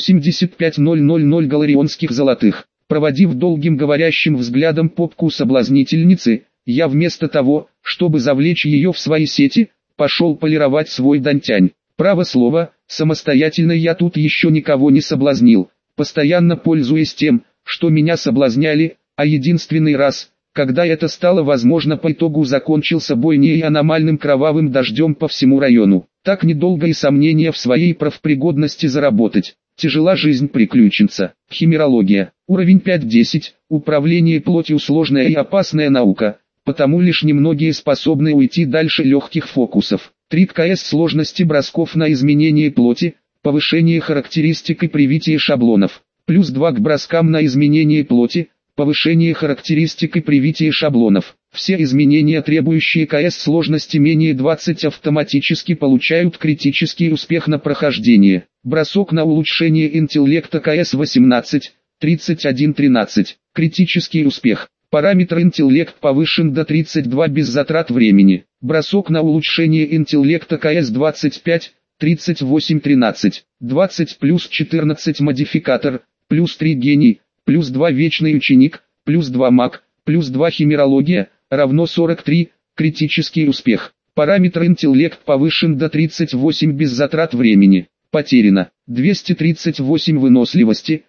A: 85 000 галарионских золотых. Проводив долгим говорящим взглядом попку соблазнительницы, я вместо того, чтобы завлечь ее в свои сети, пошел полировать свой дантянь. Право слово, самостоятельно я тут еще никого не соблазнил, постоянно пользуясь тем, что меня соблазняли, а единственный раз, когда это стало возможно, по итогу закончился бойней и аномальным кровавым дождем по всему району. Так недолго и сомнения в своей профпригодности заработать. Тяжела жизнь приключенца. Химерология. Уровень 5-10. Управление плотью — сложная и опасная наука, потому лишь немногие способны уйти дальше легких фокусов. 3 КС сложности бросков на изменение плоти, повышение характеристик и привитие шаблонов. Плюс 2 к броскам на изменение плоти, повышение характеристик и привитие шаблонов. Все изменения, требующие КС сложности менее 20, автоматически получают критический успех на прохождение. Бросок на улучшение интеллекта КС 18, 31-13. Критический успех. Параметр интеллект повышен до 32 без затрат времени. Бросок на улучшение интеллекта КС 25, 38-13. 20 плюс 14 модификатор, плюс 3 гений, плюс 2 вечный ученик, плюс 2 маг, плюс 2 химерология, равно 43, критический успех. Параметр интеллект повышен до 38 без затрат времени. Потеряно 238 выносливости,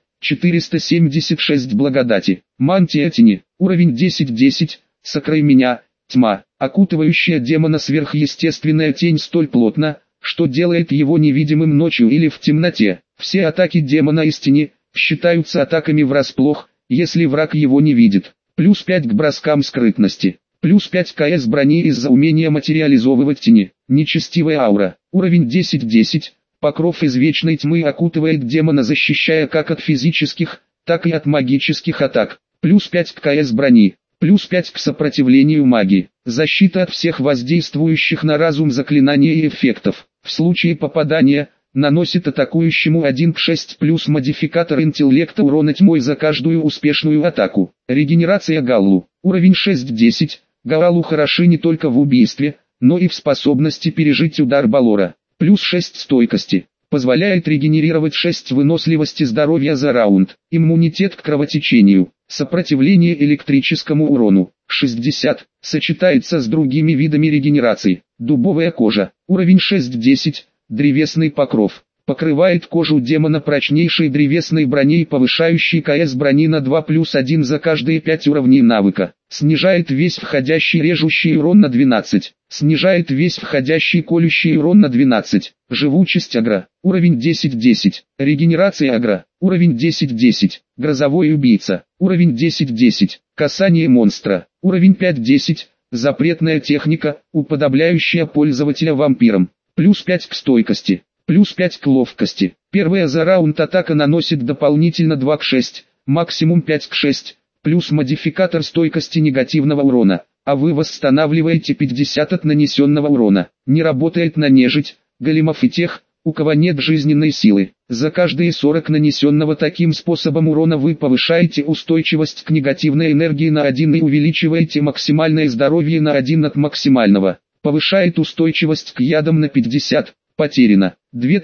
A: 476 благодати. Мантия тени, уровень 10-10, сокрой меня, тьма, окутывающая демона сверхъестественная тень столь плотно, что делает его невидимым ночью или в темноте. Все атаки демона из тени считаются атаками врасплох, если враг его не видит. Плюс 5 к броскам скрытности. Плюс 5 КС брони из-за умения материализовывать тени. Нечестивая аура. Уровень 10-10. Покров из вечной тьмы окутывает демона, защищая как от физических, так и от магических атак. Плюс 5 к КС брони. Плюс 5 к сопротивлению магии. Защита от всех воздействующих на разум заклинаний и эффектов. В случае попадания, наносит атакующему 1 к 6 плюс модификатор интеллекта урона тьмой за каждую успешную атаку. Регенерация Галлу. Уровень 6-10. Галлу хороши не только в убийстве, но и в способности пережить удар Балора. Плюс 6 стойкости. Позволяет регенерировать 6 выносливости здоровья за раунд. Иммунитет к кровотечению. Сопротивление электрическому урону. 60. Сочетается с другими видами регенерации. Дубовая кожа. Уровень 6-10. Древесный покров. Покрывает кожу демона прочнейшей древесной броней, повышающей КС брони на 2 плюс 1 за каждые 5 уровней навыка. Снижает весь входящий режущий урон на 12. Снижает весь входящий колющий урон на 12. Живучесть агро. Уровень 10-10. Регенерация агро. Уровень 10-10. Грозовой убийца. Уровень 10-10. Касание монстра. Уровень 5-10. Запретная техника, уподобляющая пользователя вампиром. Плюс 5 к стойкости. Плюс 5 к ловкости. Первая за раунд атака наносит дополнительно 2 к 6, максимум 5 к 6, плюс модификатор стойкости негативного урона, а вы восстанавливаете 50 от нанесенного урона. Не работает на нежить, големов и тех, у кого нет жизненной силы. За каждые 40 нанесенного таким способом урона вы повышаете устойчивость к негативной энергии на 1 и увеличиваете максимальное здоровье на 1 от максимального. Повышает устойчивость к ядам на 50. Потеряно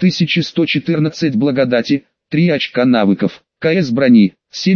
A: 2114 благодати, 3 очка навыков. КС брони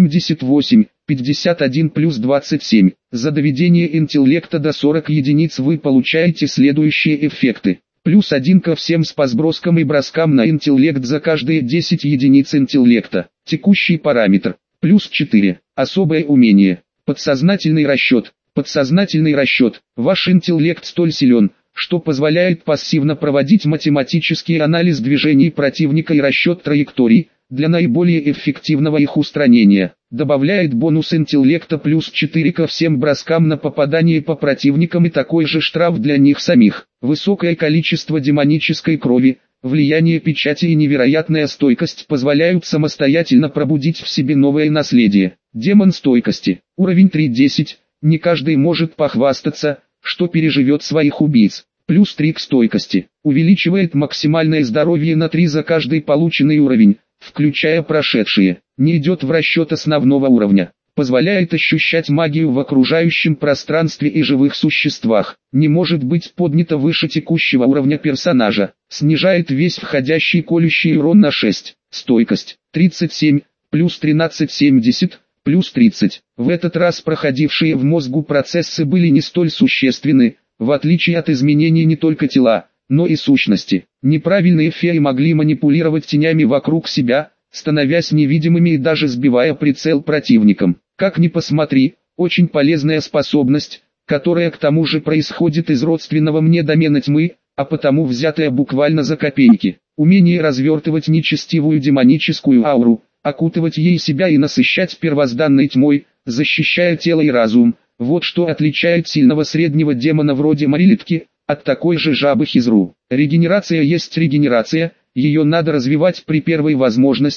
A: 78, 51 плюс 27. За доведение интеллекта до 40 единиц вы получаете следующие эффекты. Плюс 1 ко всем спасброскам и броскам на интеллект за каждые 10 единиц интеллекта. Текущий параметр. Плюс 4. Особое умение. Подсознательный расчет. Подсознательный расчет. Ваш интеллект столь силен, что позволяет пассивно проводить математический анализ движений противника и расчет траекторий, для наиболее эффективного их устранения. Добавляет бонус интеллекта плюс 4 ко всем броскам на попадание по противникам и такой же штраф для них самих. Высокое количество демонической крови, влияние печати и невероятная стойкость позволяют самостоятельно пробудить в себе новое наследие. Демон стойкости. Уровень 3-10. Не каждый может похвастаться, что переживет своих убийц. Плюс 3 к стойкости. Увеличивает максимальное здоровье на 3 за каждый полученный уровень, включая прошедшие. Не идет в расчет основного уровня. Позволяет ощущать магию в окружающем пространстве и живых существах. Не может быть поднято выше текущего уровня персонажа. Снижает весь входящий колющий урон на 6. Стойкость 37, плюс 13-70. Плюс 30. В этот раз проходившие в мозгу процессы были не столь существенны, в отличие от изменений не только тела, но и сущности. Неправильные феи могли манипулировать тенями вокруг себя, становясь невидимыми и даже сбивая прицел противникам. Как ни посмотри, очень полезная способность, которая к тому же происходит из родственного мне домена тьмы, а потому взятая буквально за копейки. Умение развертывать нечестивую демоническую ауру, окутывать ей себя и насыщать первозданной тьмой, защищая тело и разум. Вот что отличает сильного среднего демона вроде Марилитки от такой же жабы Хизру. Регенерация есть регенерация, ее надо развивать при первой возможности,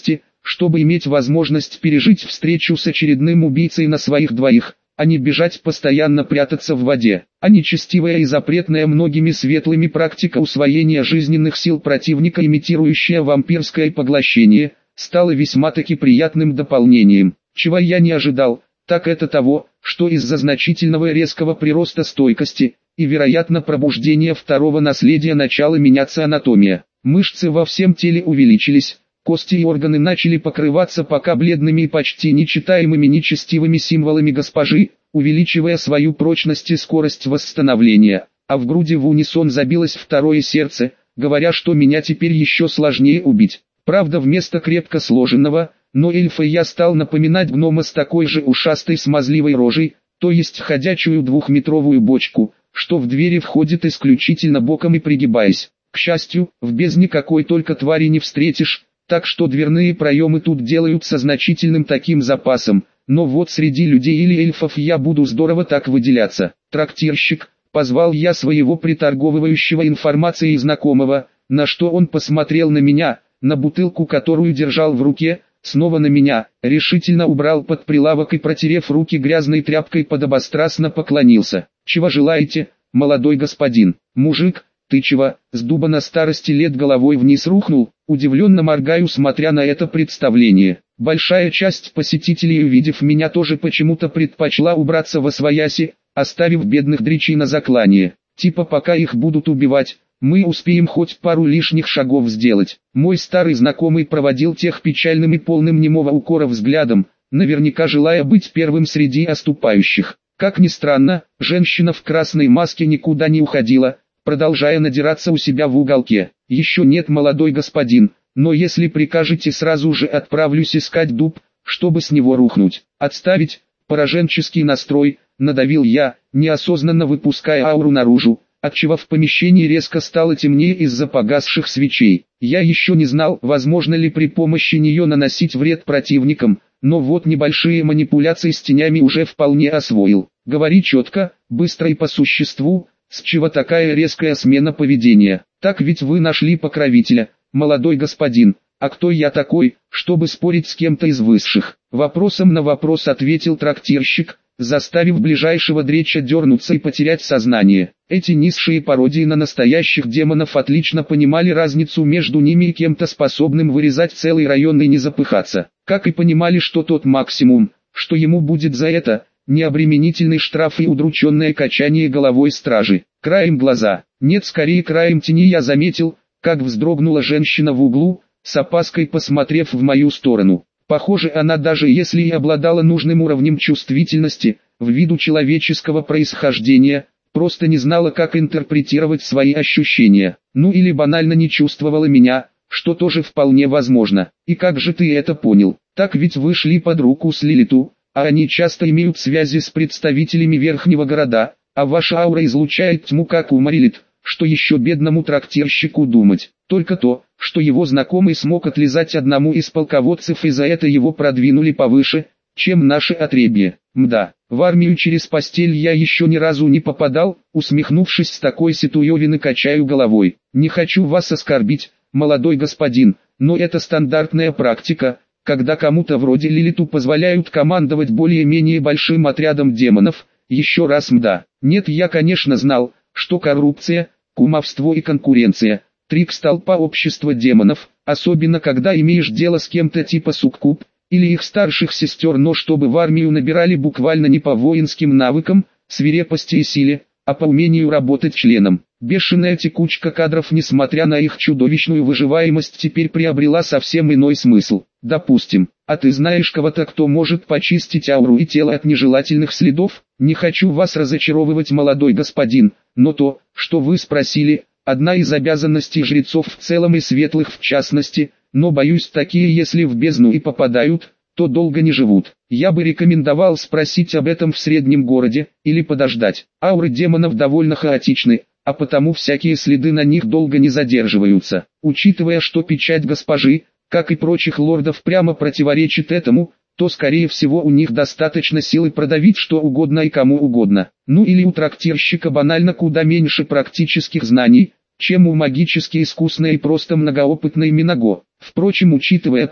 A: чтобы иметь возможность пережить встречу с очередным убийцей на своих двоих, а не бежать постоянно прятаться в воде. А нечестивая и запретная многими светлыми практика усвоения жизненных сил противника, имитирующая вампирское поглощение, стала весьма-таки приятным дополнением. Чего я не ожидал, так это того, что из-за значительного резкого прироста стойкости и, вероятно, пробуждения второго наследия начала меняться анатомия. Мышцы во всем теле увеличились, кости и органы начали покрываться пока бледными и почти нечитаемыми нечестивыми символами госпожи, увеличивая свою прочность и скорость восстановления, а в груди в унисон забилось второе сердце, говоря, что меня теперь еще сложнее убить. Правда, вместо крепко сложенного, но эльфа я стал напоминать гнома с такой же ушастой смазливой рожей, то есть ходячую двухметровую бочку, что в двери входит исключительно боком и пригибаясь. К счастью, в бездне какой только твари не встретишь, так что дверные проемы тут делаются значительным таким запасом, но вот среди людей или эльфов я буду здорово так выделяться. Трактирщик, позвал я своего приторговывающего информацией знакомого, на что он посмотрел на меня, на бутылку, которую держал в руке, снова на меня, решительно убрал под прилавок и, протерев руки грязной тряпкой, подобострастно поклонился. «Чего желаете, молодой господин?» «Мужик, ты чего, с дуба на старости лет головой вниз рухнул?» Удивленно моргаю, смотря на это представление. Большая часть посетителей, увидев меня, тоже почему-то предпочла убраться восвояси, оставив бедных дричей на заклание. Типа пока их будут убивать, мы успеем хоть пару лишних шагов сделать. Мой старый знакомый проводил тех печальным и полным немого укора взглядом, наверняка желая быть первым среди оступающих. Как ни странно, женщина в красной маске никуда не уходила, продолжая надираться у себя в уголке. «Еще нет, молодой господин, но если прикажете, сразу же отправлюсь искать дуб, чтобы с него рухнуть». «Отставить, пораженческий настрой», надавил я, неосознанно выпуская ауру наружу, отчего в помещении резко стало темнее из-за погасших свечей. Я еще не знал, возможно ли при помощи нее наносить вред противникам, но вот небольшие манипуляции с тенями уже вполне освоил. «Говори четко, быстро и по существу, с чего такая резкая смена поведения? Так ведь вы нашли покровителя, молодой господин, а кто я такой, чтобы спорить с кем-то из высших?» Вопросом на вопрос ответил трактирщик, заставив ближайшего дреча дернуться и потерять сознание. Эти низшие пародии на настоящих демонов отлично понимали разницу между ними и кем-то способным вырезать целый район и не запыхаться. Как и понимали, что тот максимум, что ему будет за это, необременительный штраф и удрученное качание головой стражи. Краем глаза, нет, скорее краем тени, я заметил, как вздрогнула женщина в углу, с опаской посмотрев в мою сторону. Похоже, она, даже если и обладала нужным уровнем чувствительности, ввиду человеческого происхождения, просто не знала, как интерпретировать свои ощущения. Ну или банально не чувствовала меня, что тоже вполне возможно. «И как же ты это понял? Так ведь вы шли под руку с Лилиту, а они часто имеют связи с представителями Верхнего города, а ваша аура излучает тьму, как у Марилит». Что еще бедному трактирщику думать? Только то, что его знакомый смог отлизать одному из полководцев, и за это его продвинули повыше, чем наши отребья. Мда, в армию через постель я еще ни разу не попадал, усмехнувшись с такой ситуевины, качаю головой. Не хочу вас оскорбить, молодой господин, но это стандартная практика, когда кому-то вроде Лилиту позволяют командовать более-менее большим отрядом демонов. Еще раз мда. Нет, я конечно знал, что коррупция, кумовство и конкуренция – три столпа общества демонов, особенно когда имеешь дело с кем-то типа суккуб или их старших сестер, но чтобы в армию набирали буквально не по воинским навыкам, свирепости и силе, а по умению работать членом. Бешеная текучка кадров, несмотря на их чудовищную выживаемость, теперь приобрела совсем иной смысл. Допустим, а ты знаешь кого-то, кто может почистить ауру и тело от нежелательных следов? Не хочу вас разочаровывать, молодой господин, но то, что вы спросили, одна из обязанностей жрецов в целом и светлых в частности, но боюсь, такие, если в бездну и попадают, то долго не живут. Я бы рекомендовал спросить об этом в среднем городе, или подождать. Ауры демонов довольно хаотичны, а потому всякие следы на них долго не задерживаются. Учитывая, что печать госпожи, как и прочих лордов, прямо противоречит этому, то скорее всего у них достаточно силы продавить что угодно и кому угодно. Ну или у трактирщика банально куда меньше практических знаний, чем у магически искусной и просто многоопытной Минаго. Впрочем, учитывая то,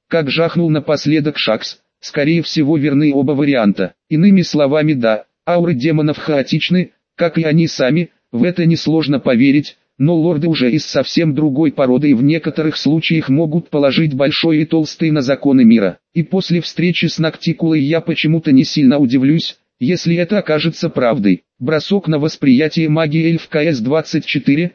A: как жахнул напоследок Шакс. Скорее всего верны оба варианта. Иными словами, да, ауры демонов хаотичны, как и они сами, в это несложно поверить, но лорды уже из совсем другой породы и в некоторых случаях могут положить большой и толстый на законы мира. И после встречи с Ноктикулой я почему-то не сильно удивлюсь, если это окажется правдой. Бросок на восприятие магии эльф КС 24,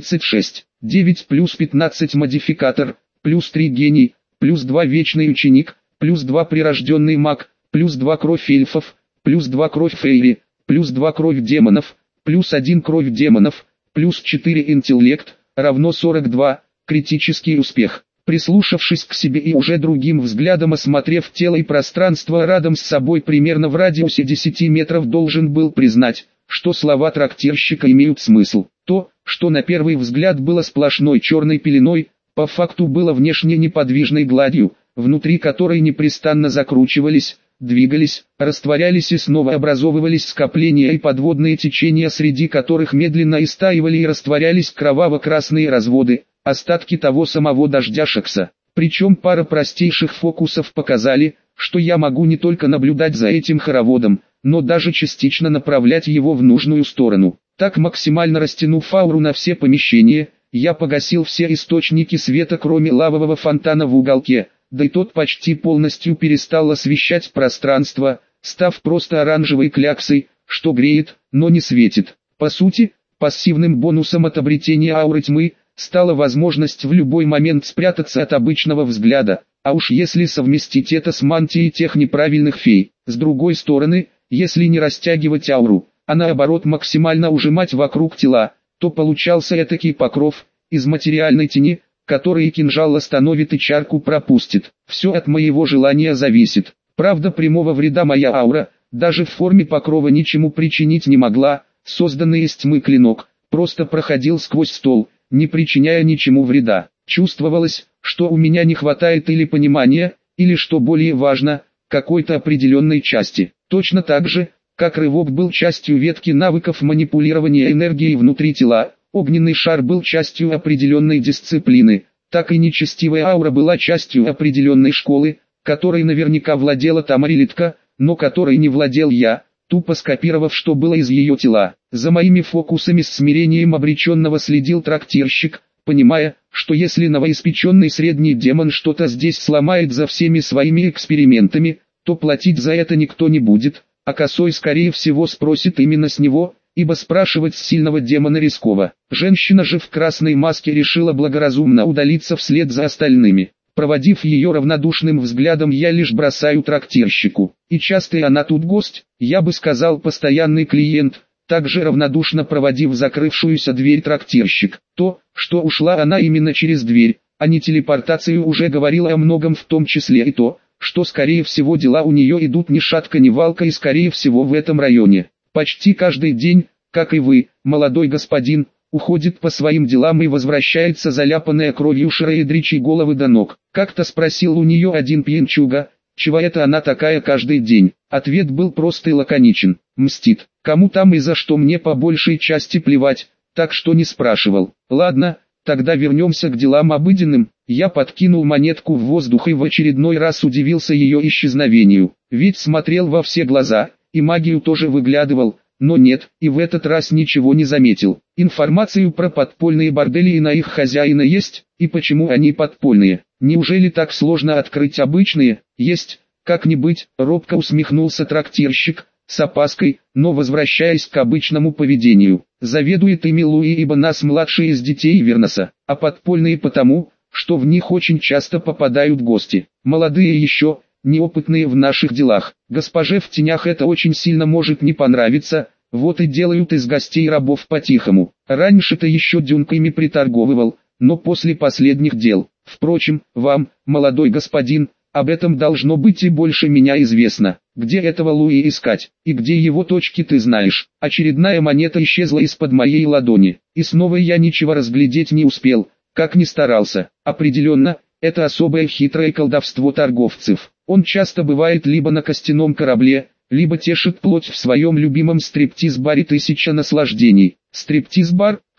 A: 36, 9 плюс 15 модификатор, плюс 3 гений, плюс 2 вечный ученик, плюс 2 прирожденный маг, плюс 2 кровь эльфов, плюс 2 кровь фейри, плюс 2 кровь демонов, плюс 1 кровь демонов, плюс 4 интеллект, равно 42, критический успех. Прислушавшись к себе и уже другим взглядом осмотрев тело и пространство рядом с собой примерно в радиусе 10 метров, должен был признать, что слова трактирщика имеют смысл. То, что на первый взгляд было сплошной черной пеленой, по факту было внешне неподвижной гладью, внутри которой непрестанно закручивались, двигались, растворялись и снова образовывались скопления и подводные течения, среди которых медленно истаивали и растворялись кроваво-красные разводы, остатки того самого дождя Шакса. Причем пара простейших фокусов показали, что я могу не только наблюдать за этим хороводом, но даже частично направлять его в нужную сторону. Так, максимально растянув ауру на все помещения, я погасил все источники света, кроме лавового фонтана в уголке, да и тот почти полностью перестал освещать пространство, став просто оранжевой кляксой, что греет, но не светит. По сути, пассивным бонусом от обретения ауры тьмы стала возможность в любой момент спрятаться от обычного взгляда, а уж если совместить это с мантией тех неправильных фей. С другой стороны, если не растягивать ауру, а наоборот максимально ужимать вокруг тела, то получался этакий покров из материальной тени, который и кинжал остановит и чарку пропустит. Все от моего желания зависит. Правда, прямого вреда моя аура, даже в форме покрова, ничему причинить не могла. Созданный из тьмы клинок просто проходил сквозь стол, не причиняя ничему вреда. Чувствовалось, что у меня не хватает или понимания, или, что более важно, какой-то определенной части. Точно так же, как рывок был частью ветки навыков манипулирования энергией внутри тела, огненный шар был частью определенной дисциплины, так и нечестивая аура была частью определенной школы, которой наверняка владела Тамарилитка, но которой не владел я, тупо скопировав, что было из ее тела. За моими фокусами с смирением обреченного следил трактирщик, понимая, что если новоиспеченный средний демон что-то здесь сломает за всеми своими экспериментами, то платить за это никто не будет, а Косой скорее всего спросит именно с него, ибо спрашивать с сильного демона рисково. Женщина же в красной маске решила благоразумно удалиться вслед за остальными. Проводив ее равнодушным взглядом, я лишь бросаю трактирщику. И частый она тут гость, я бы сказал постоянный клиент, также равнодушно проводив закрывшуюся дверь трактирщик. То, что ушла она именно через дверь, а не телепортацию, уже говорило о многом, в том числе и то, что скорее всего дела у нее идут ни шатка ни валка, и скорее всего в этом районе. Почти каждый день, как и вы, молодой господин, уходит по своим делам и возвращается заляпанная кровью шароедричьей головы до ног. Как-то спросил у нее один пьянчуга, чего это она такая каждый день. Ответ был прост и лаконичен: мстит. Кому там и за что мне по большей части плевать, так что не спрашивал. Ладно, тогда вернемся к делам обыденным. Я подкинул монетку в воздух и в очередной раз удивился ее исчезновению. Ведь смотрел во все глаза, и магию тоже выглядывал, но нет, и в этот раз ничего не заметил. Информацию про подпольные бордели и на их хозяина есть, и почему они подпольные. Неужели так сложно открыть обычные? Есть, как-нибудь, робко усмехнулся трактирщик, с опаской, но возвращаясь к обычному поведению. Заведует ими Луи, ибо нас младшие из детей Верноса, а подпольные потому, что в них очень часто попадают гости. Молодые еще, неопытные в наших делах. Госпоже в тенях это очень сильно может не понравиться, вот и делают из гостей рабов по-тихому. Раньше-то еще дюнками приторговывал, но после последних дел. Впрочем, вам, молодой господин, об этом должно быть и больше меня известно. Где этого Луи искать, и где его точки ты знаешь. Очередная монета исчезла из-под моей ладони, и снова я ничего разглядеть не успел, как ни старался. Определенно, это особое хитрое колдовство торговцев. Он часто бывает либо на костяном корабле, либо тешит плоть в своем любимом стриптиз-баре «Тысяча наслаждений». Стриптиз-бар,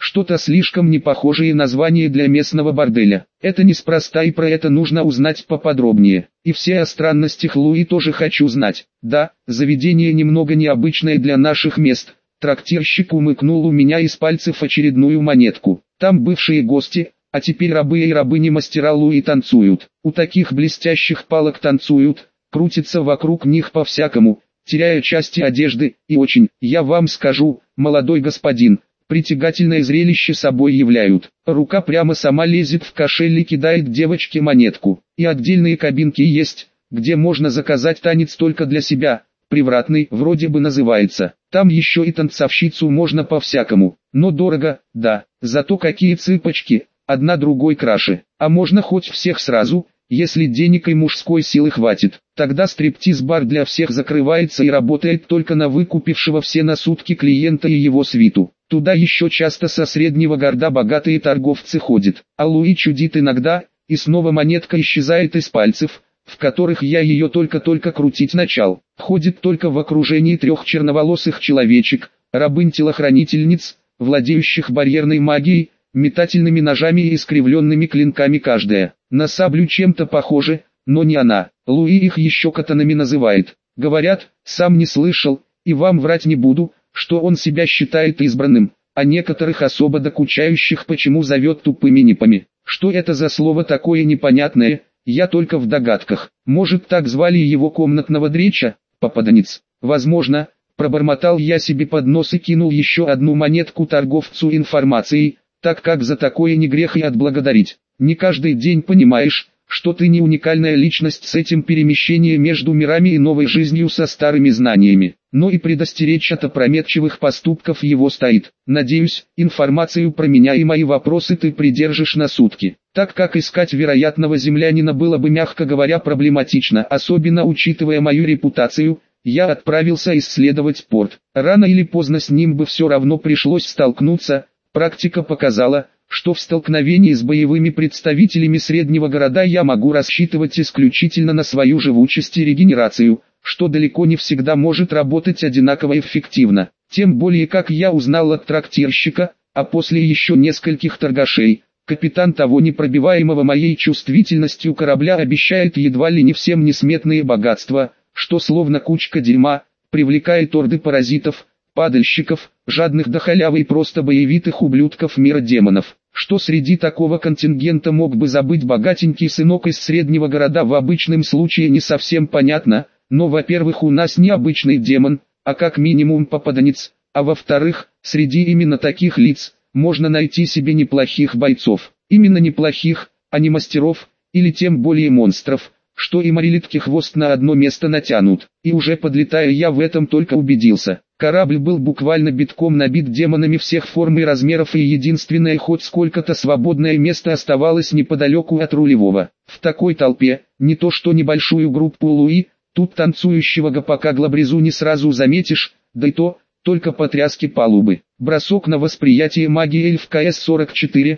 A: Что-то слишком непохожее название для местного борделя. Это неспроста, и про это нужно узнать поподробнее. И все о странностях Луи тоже хочу знать. Да, заведение немного необычное для наших мест. Трактирщик умыкнул у меня из пальцев очередную монетку. Там бывшие гости, а теперь рабы и рабыни мастера Луи танцуют. У таких блестящих палок танцуют, крутятся вокруг них по-всякому, теряя части одежды, и очень, я вам скажу, молодой господин, притягательное зрелище собой являют. Рука прямо сама лезет в кошель и кидает девочке монетку. И отдельные кабинки есть, где можно заказать танец только для себя. Привратный вроде бы называется. Там еще и танцовщицу можно по-всякому. Но дорого, да. Зато какие цыпочки, одна другой краше. А можно хоть всех сразу, если денег и мужской силы хватит. Тогда стриптиз-бар для всех закрывается и работает только на выкупившего все на сутки клиента и его свиту. Туда еще часто со среднего горда богатые торговцы ходят. А Луи чудит иногда, и снова монетка исчезает из пальцев, в которых я ее только-только крутить начал. Ходит только в окружении 3 черноволосых человечек, рабынь-телохранительниц, владеющих барьерной магией, метательными ножами и искривленными клинками каждая. На саблю чем-то похоже, но не она. Луи их еще катанами называет. Говорят, сам не слышал, и вам врать не буду, что он себя считает избранным, а некоторых особо докучающих почему зовет тупыми нипами. Что это за слово такое непонятное? Я только в догадках. Может, так звали его комнатного дреча, попаданец? Возможно, пробормотал я себе под нос и кинул еще одну монетку торговцу информацией, так как за такое не грех и отблагодарить. Не каждый день понимаешь, что ты не уникальная личность с этим перемещением между мирами и новой жизнью со старыми знаниями. Но и предостеречь от опрометчивых поступков его стоит. Надеюсь, информацию про меня и мои вопросы ты придержишь на сутки, так как искать вероятного землянина было бы, мягко говоря, проблематично, особенно учитывая мою репутацию. Я отправился исследовать порт. Рано или поздно с ним бы все равно пришлось столкнуться. Практика показала, что в столкновении с боевыми представителями среднего города я могу рассчитывать исключительно на свою живучесть и регенерацию, что далеко не всегда может работать одинаково эффективно. Тем более, как я узнал от трактирщика, а после еще нескольких торгашей, капитан того непробиваемого моей чувствительностью корабля обещает едва ли не всем несметные богатства, что словно кучка дерьма, привлекает орды паразитов, падальщиков, жадных до халявы и просто боевитых ублюдков мира демонов. Что среди такого контингента мог бы забыть богатенький сынок из среднего города, в обычном случае не совсем понятно, но во-первых, у нас не обычный демон, а как минимум попаданец, а во-вторых, среди именно таких лиц, можно найти себе неплохих бойцов. Именно неплохих, а не мастеров, или тем более монстров, что и марилитки хвост на одно место натянут. И уже подлетая, я в этом только убедился. Корабль был буквально битком набит демонами всех форм и размеров, и единственное хоть сколько-то свободное место оставалось неподалеку от рулевого. В такой толпе, не то что небольшую группу Луи, тут танцующего гопака Глабрезу не сразу заметишь, да и то, только по тряске палубы. Бросок на восприятие магии эльф КС-44,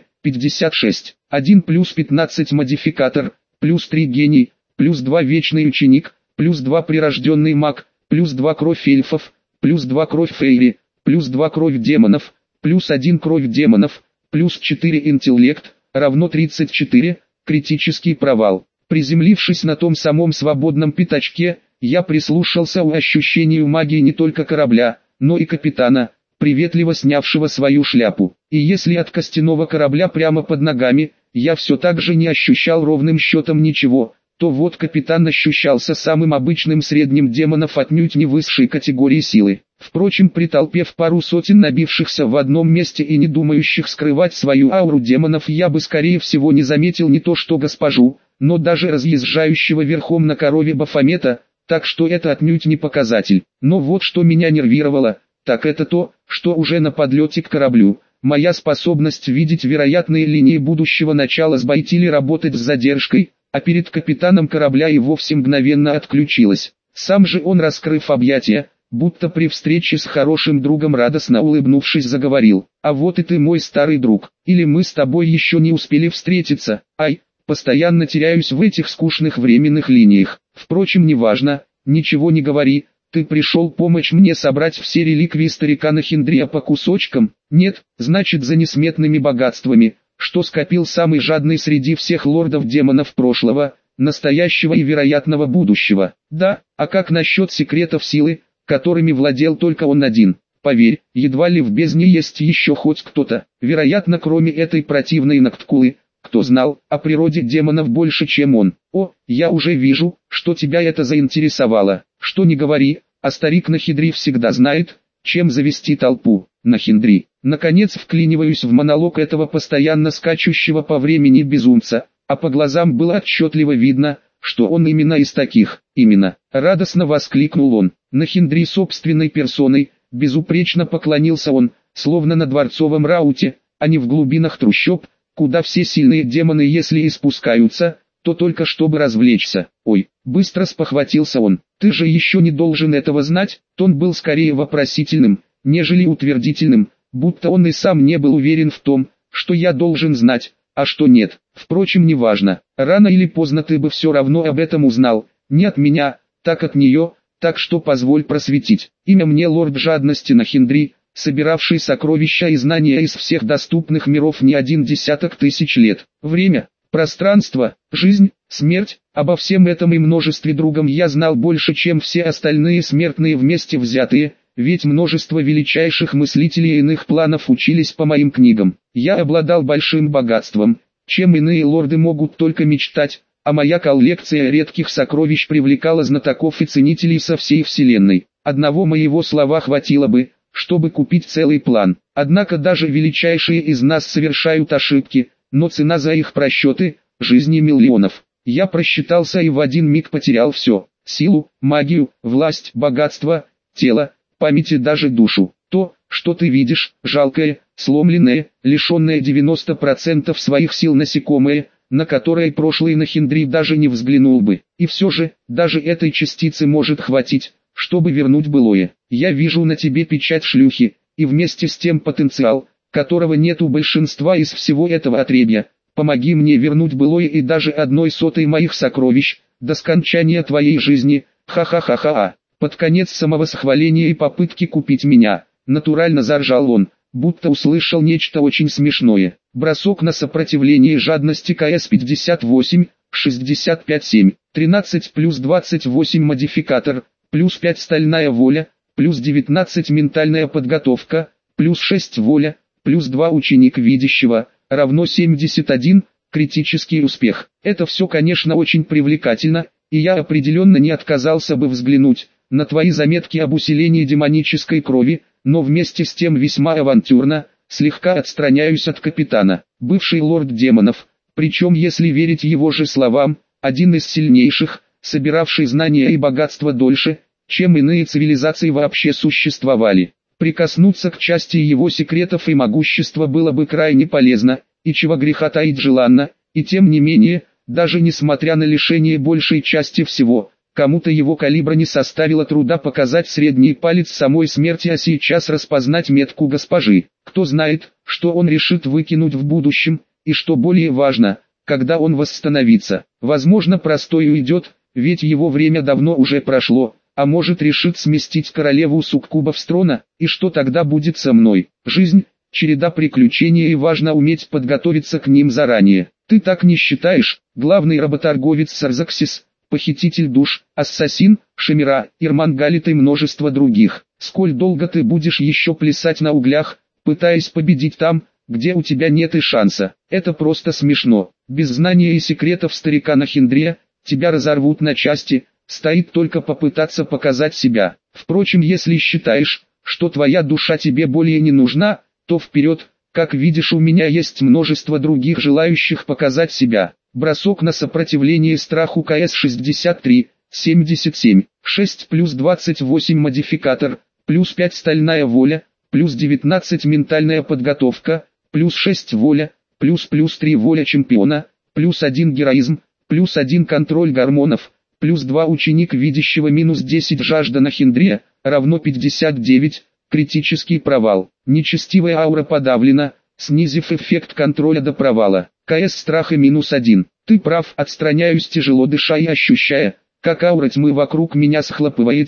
A: 56, 1 плюс 15 модификатор, плюс 3 гений, плюс 2 вечный ученик, плюс 2 прирожденный маг, плюс 2 кровь эльфов, плюс 2 кровь фейри, плюс 2 кровь демонов, плюс 1 кровь демонов, плюс 4 интеллект, равно 34, критический провал. Приземлившись на том самом свободном пятачке, я прислушался к ощущению магии не только корабля, но и капитана, приветливо снявшего свою шляпу. И если от костяного корабля прямо под ногами, я все так же не ощущал ровным счетом ничего, то вот капитан ощущался самым обычным средним демонов, отнюдь не высшей категории силы. Впрочем, при толпе в пару сотен набившихся в одном месте и не думающих скрывать свою ауру демонов, я бы скорее всего не заметил не то что госпожу, но даже разъезжающего верхом на корове Бафомета, так что это отнюдь не показатель. Но вот что меня нервировало, так это то, что уже на подлете к кораблю, моя способность видеть вероятные линии будущего начала сбоить или работать с задержкой, а перед капитаном корабля и вовсе мгновенно отключилась. Сам же он, раскрыв объятия, будто при встрече с хорошим другом, радостно улыбнувшись, заговорил: «А вот и ты, мой старый друг, или мы с тобой еще не успели встретиться? Ай, постоянно теряюсь в этих скучных временных линиях. Впрочем, неважно, ничего не говори, Ты пришел помочь мне собрать все реликвии старика Нахиндрия по кусочкам? Нет, значит за несметными богатствами, что скопил самый жадный среди всех лордов-демонов прошлого, настоящего и вероятного будущего. Да, а как насчет секретов силы, которыми владел только он один? Поверь, едва ли в бездне есть еще хоть кто-то, вероятно кроме этой противной Нокткулы, кто знал о природе демонов больше чем он. О, я уже вижу, что тебя это заинтересовало. Что не говори, а старик Нахиндри всегда знает, чем завести толпу. Нахиндри. Наконец вклиниваюсь в монолог этого постоянно скачущего по времени безумца, а по глазам было отчетливо видно, что он именно из таких. Именно. Радостно воскликнул он. Нахиндри собственной персоной, безупречно поклонился он, словно на дворцовом рауте, а не в глубинах трущоб, куда все сильные демоны если и спускаются, то только чтобы развлечься. Ой, быстро спохватился он, ты же еще не должен этого знать. Тон был скорее вопросительным, нежели утвердительным, будто он и сам не был уверен в том, что я должен знать, а что нет. Впрочем, неважно, рано или поздно ты бы все равно об этом узнал, не от меня, так от нее, так что позволь просветить. Имя мне лорд жадности Нахиндри, собиравший сокровища и знания из всех доступных миров не один десяток тысяч лет. Время, пространство, жизнь, смерть, обо всем этом и множестве другом я знал больше, чем все остальные смертные вместе взятые, ведь множество величайших мыслителей иных планов учились по моим книгам. Я обладал большим богатством, чем иные лорды могут только мечтать, а моя коллекция редких сокровищ привлекала знатоков и ценителей со всей вселенной. Одного моего слова хватило бы, чтобы купить целый план. Однако даже величайшие из нас совершают ошибки, но цена за их просчеты – жизни миллионов. Я просчитался и в один миг потерял все – силу, магию, власть, богатство, тело, память и даже душу. То, что ты видишь, жалкое, сломленное, лишенное 90% своих сил насекомое, на которое прошлый Нахиндри даже не взглянул бы. И все же, даже этой частицы может хватить, чтобы вернуть былое. Я вижу на тебе печать шлюхи, и вместе с тем потенциал, которого нет у большинства из всего этого отребья. Помоги мне вернуть былое и даже 1/100 моих сокровищ, до скончания твоей жизни, ха-ха-ха-ха. Под конец самовосхваления и попытки купить меня, натурально заржал он, будто услышал нечто очень смешное. Бросок на сопротивление жадности КС-58, 65-7, 13 плюс 28 модификатор, плюс 5 стальная воля, плюс 19 ментальная подготовка, плюс 6 воля, плюс 2 ученик видящего, равно 71, критический успех. Это все, конечно, очень привлекательно, и я определенно не отказался бы взглянуть на твои заметки об усилении демонической крови, но вместе с тем весьма авантюрно, слегка отстраняюсь от капитана. Бывший лорд демонов, причем если верить его же словам, один из сильнейших, собиравший знания и богатство дольше, чем иные цивилизации вообще существовали. Прикоснуться к части его секретов и могущества было бы крайне полезно, и чего греха таить желанно, и тем не менее, даже несмотря на лишение большей части всего, кому-то его калибра не составило труда показать средний палец самой смерти, а сейчас распознать метку госпожи. Кто знает, что он решит выкинуть в будущем, и что более важно, когда он восстановится. Возможно, простой уйдет, ведь его время давно уже прошло, а может решит сместить королеву суккубов с трона, и что тогда будет со мной? Жизнь, череда приключений, и важно уметь подготовиться к ним заранее. Ты так не считаешь? Главный работорговец Сарзаксис, похититель душ, ассасин, Шамира, Ирмангалит и множество других. Сколь долго ты будешь еще плясать на углях, пытаясь победить там, где у тебя нет и шанса? Это просто смешно. Без знания и секретов старика Нахиндрия, тебя разорвут на части, стоит только попытаться показать себя. Впрочем, если считаешь, что твоя душа тебе более не нужна, то вперед, как видишь, у меня есть множество других желающих показать себя. Бросок на сопротивление страху КС-63, 77, 6 плюс 28 модификатор, плюс 5 стальная воля, плюс 19 ментальная подготовка, плюс 6 воля, плюс 3 воля чемпиона, плюс 1 героизм, плюс 1 контроль гормонов, плюс 2 ученик видящего, минус 10 жажда Нахиндрия, равно 59, критический провал. Нечестивая аура подавлена, снизив эффект контроля до провала. КС страха минус 1. Ты прав, отстраняюсь, тяжело дыша и ощущая, как аура тьмы вокруг меня схлопывается,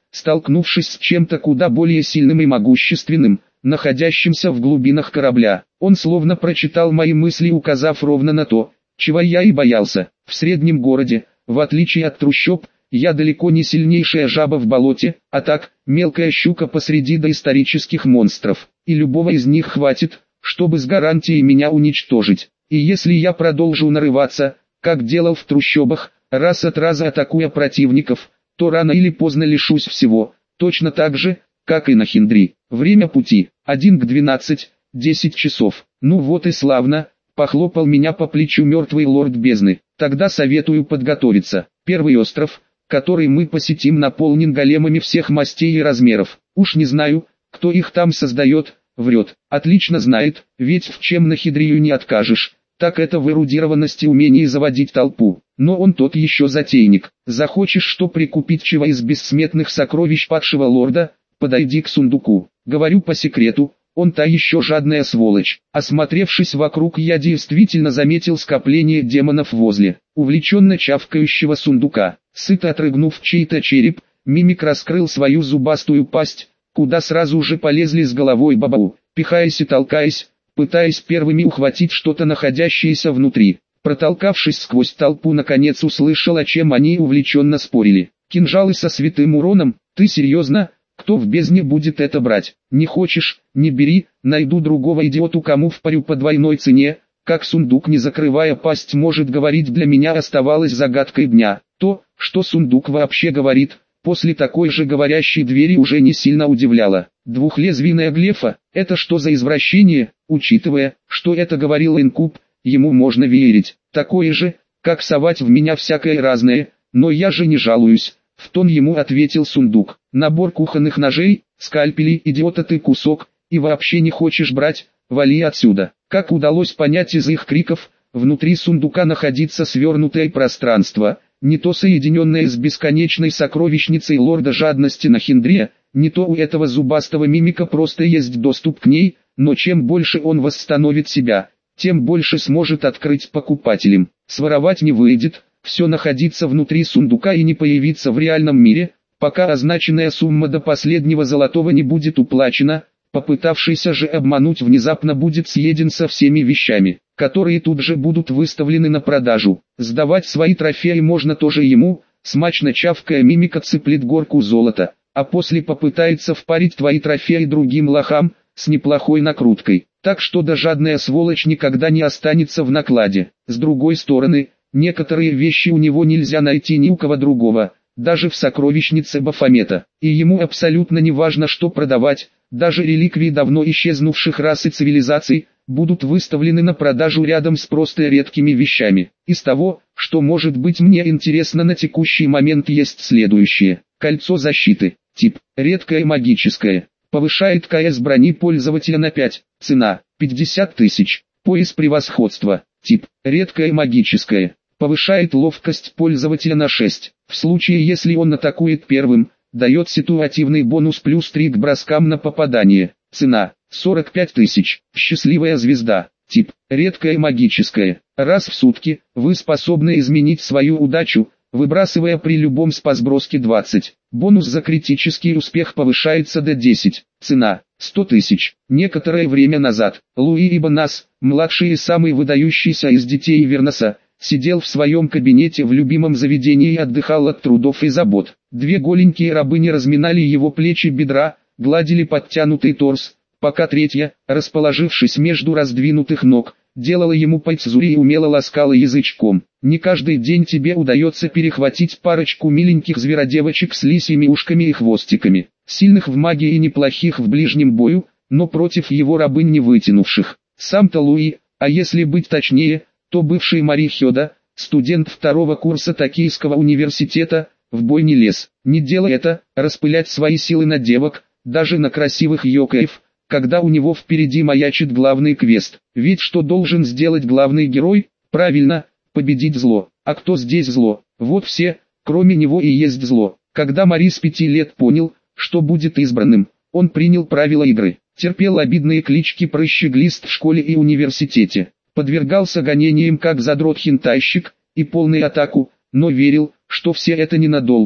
A: столкнувшись с чем-то куда более сильным и могущественным, находящимся в глубинах корабля. Он словно прочитал мои мысли, указав ровно на то, чего я и боялся. В среднем городе, в отличие от трущоб, я далеко не сильнейшая жаба в болоте, а так, мелкая щука посреди доисторических монстров, и любого из них хватит, чтобы с гарантией меня уничтожить. И если я продолжу нарываться, как делал в трущобах, раз от раза атакуя противников, то рано или поздно лишусь всего, точно так же, как и на Хиндри. Время пути, 1 к 12, 10 часов. Ну вот и славно, похлопал меня по плечу мертвый лорд бездны. Тогда советую подготовиться. Первый остров, который мы посетим, наполнен големами всех мастей и размеров. Уж не знаю, кто их там создает, врет. Отлично знает, ведь в чем на Хидрию не откажешь, так это в эрудированности умении заводить толпу. Но он тот еще затейник. Захочешь что прикупить чего из бессмертных сокровищ падшего лорда, подойди к сундуку. Говорю по секрету, он та еще жадная сволочь. Осмотревшись вокруг, я действительно заметил скопление демонов возле увлеченно чавкающего сундука. Сыто отрыгнув чей-то череп, мимик раскрыл свою зубастую пасть, куда сразу же полезли с головой бабау, пихаясь и толкаясь, пытаясь первыми ухватить что-то, находящееся внутри. Протолкавшись сквозь толпу, наконец услышал, о чем они увлеченно спорили. Кинжалы со святым уроном? Ты серьезно? Кто в бездне будет это брать? Не хочешь, не бери, найду другого идиоту, кому впарю по двойной цене. Как сундук, не закрывая пасть, может говорить, для меня оставалось загадкой дня. То, что сундук вообще говорит, после такой же говорящей двери уже не сильно удивляло. Двухлезвийная глефа, это что за извращение? Учитывая, что это говорил инкуб, ему можно верить. Такое же, как совать в меня всякое разное, но я же не жалуюсь. В тон ему ответил сундук. Набор кухонных ножей, скальпелей, идиота ты кусок, и вообще не хочешь брать, вали отсюда. Как удалось понять из их криков, внутри сундука находится свернутое пространство, не то соединенное с бесконечной сокровищницей лорда жадности на Хиндре, не то у этого зубастого мимика просто есть доступ к ней, но чем больше он восстановит себя, тем больше сможет открыть покупателям. Своровать не выйдет, все находится внутри сундука и не появится в реальном мире, пока означенная сумма до последнего золотого не будет уплачена. Попытавшийся же обмануть внезапно будет съеден со всеми вещами, которые тут же будут выставлены на продажу. Сдавать свои трофеи можно тоже ему, смачно чавкая, мимика цыплет горку золота, а после попытается впарить твои трофеи другим лохам, с неплохой накруткой. Так что да, жадная сволочь никогда не останется в накладе. С другой стороны, некоторые вещи у него нельзя найти ни у кого другого, даже в сокровищнице Бафомета. И ему абсолютно не важно, что продавать. Даже реликвии давно исчезнувших рас и цивилизаций будут выставлены на продажу рядом с просто редкими вещами. Из того, что может быть мне интересно на текущий момент, есть следующее. Кольцо защиты. Тип. Редкое магическое. Повышает КС брони пользователя на 5. Цена. 50 тысяч. Пояс превосходства. Тип. Редкое магическое. Повышает ловкость пользователя на 6. В случае, если он атакует первым, дает ситуативный бонус плюс 3 к броскам на попадание. Цена. 45 тысяч. Счастливая звезда. Тип. Редкое магическое. Раз в сутки, вы способны изменить свою удачу, выбрасывая при любом спасброске 20. Бонус за критический успех повышается до 10. Цена. 100 тысяч. Некоторое время назад, Луи Ибанас, младший и самый выдающийся из детей Верноса, сидел в своем кабинете в любимом заведении и отдыхал от трудов и забот. Две голенькие рабыни разминали его плечи, бедра, гладили подтянутый торс, пока третья, расположившись между раздвинутых ног, делала ему пальцзури и умело ласкала язычком. Не каждый день тебе удается перехватить парочку миленьких зверодевочек с лисьими ушками и хвостиками, сильных в магии и неплохих в ближнем бою, но против его рабынь не вытянувших. Сам-то Луи, а если быть точнее, то бывший Мари Хёда, студент второго курса Токийского университета, в бой не лез. Не делай это, распылять свои силы на девок, даже на красивых йокаев, когда у него впереди маячит главный квест. Ведь что должен сделать главный герой? Правильно, победить зло. А кто здесь зло? Вот все, кроме него и есть зло. Когда Мари с 5 лет понял, что будет избранным, он принял правила игры. Терпел обидные клички прыщеглист в школе и университете. Подвергался гонениям как задрот-хентайщик и полный атаку, но верил, что все это ненадолго,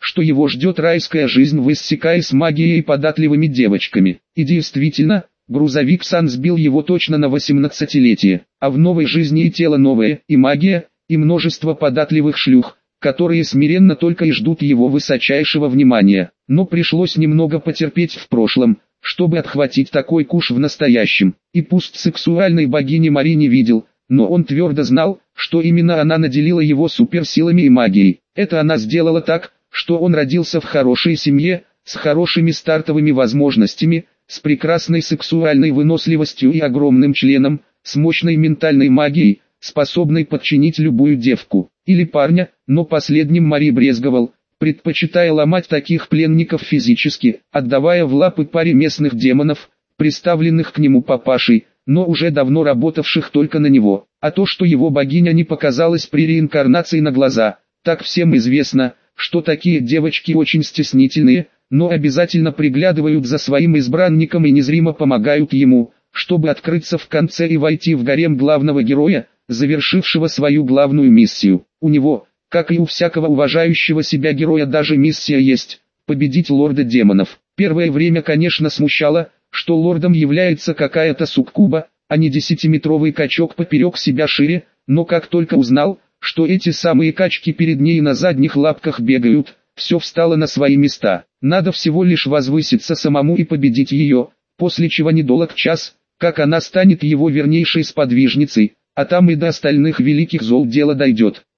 A: что его ждет райская жизнь в Иссякае с магией и податливыми девочками. И действительно, грузовик Сан сбил его точно на 18-летие, а в новой жизни и тело новое, и магия, и множество податливых шлюх, которые смиренно только и ждут его высочайшего внимания. Но пришлось немного потерпеть в прошлом, чтобы отхватить такой куш в настоящем. И пусть сексуальной богини Мари не видел, но он твердо знал, что именно она наделила его суперсилами и магией. Это она сделала так, что он родился в хорошей семье, с хорошими стартовыми возможностями, с прекрасной сексуальной выносливостью и огромным членом, с мощной ментальной магией, способной подчинить любую девку или парня, но последним Мари брезговал, предпочитая ломать таких пленников физически, отдавая в лапы паре местных демонов, приставленных к нему папашей, но уже давно работавших только на него. А то, что его богиня не показалась при реинкарнации на глаза, так всем известно, что такие девочки очень стеснительные, но обязательно приглядывают за своим избранником и незримо помогают ему, чтобы открыться в конце и войти в гарем главного героя, завершившего свою главную миссию. У него, как и у всякого уважающего себя героя, даже миссия есть – победить лорда демонов. Первое время, конечно, смущало, что лордом является какая-то суккуба, а не 10-метровый качок поперек себя шире, но как только узнал, что эти самые качки перед ней на задних лапках бегают, все встало на свои места. Надо всего лишь возвыситься самому и победить ее, после чего недолг час, как она станет его вернейшей сподвижницей, а там и до остальных великих зол дело дойдет.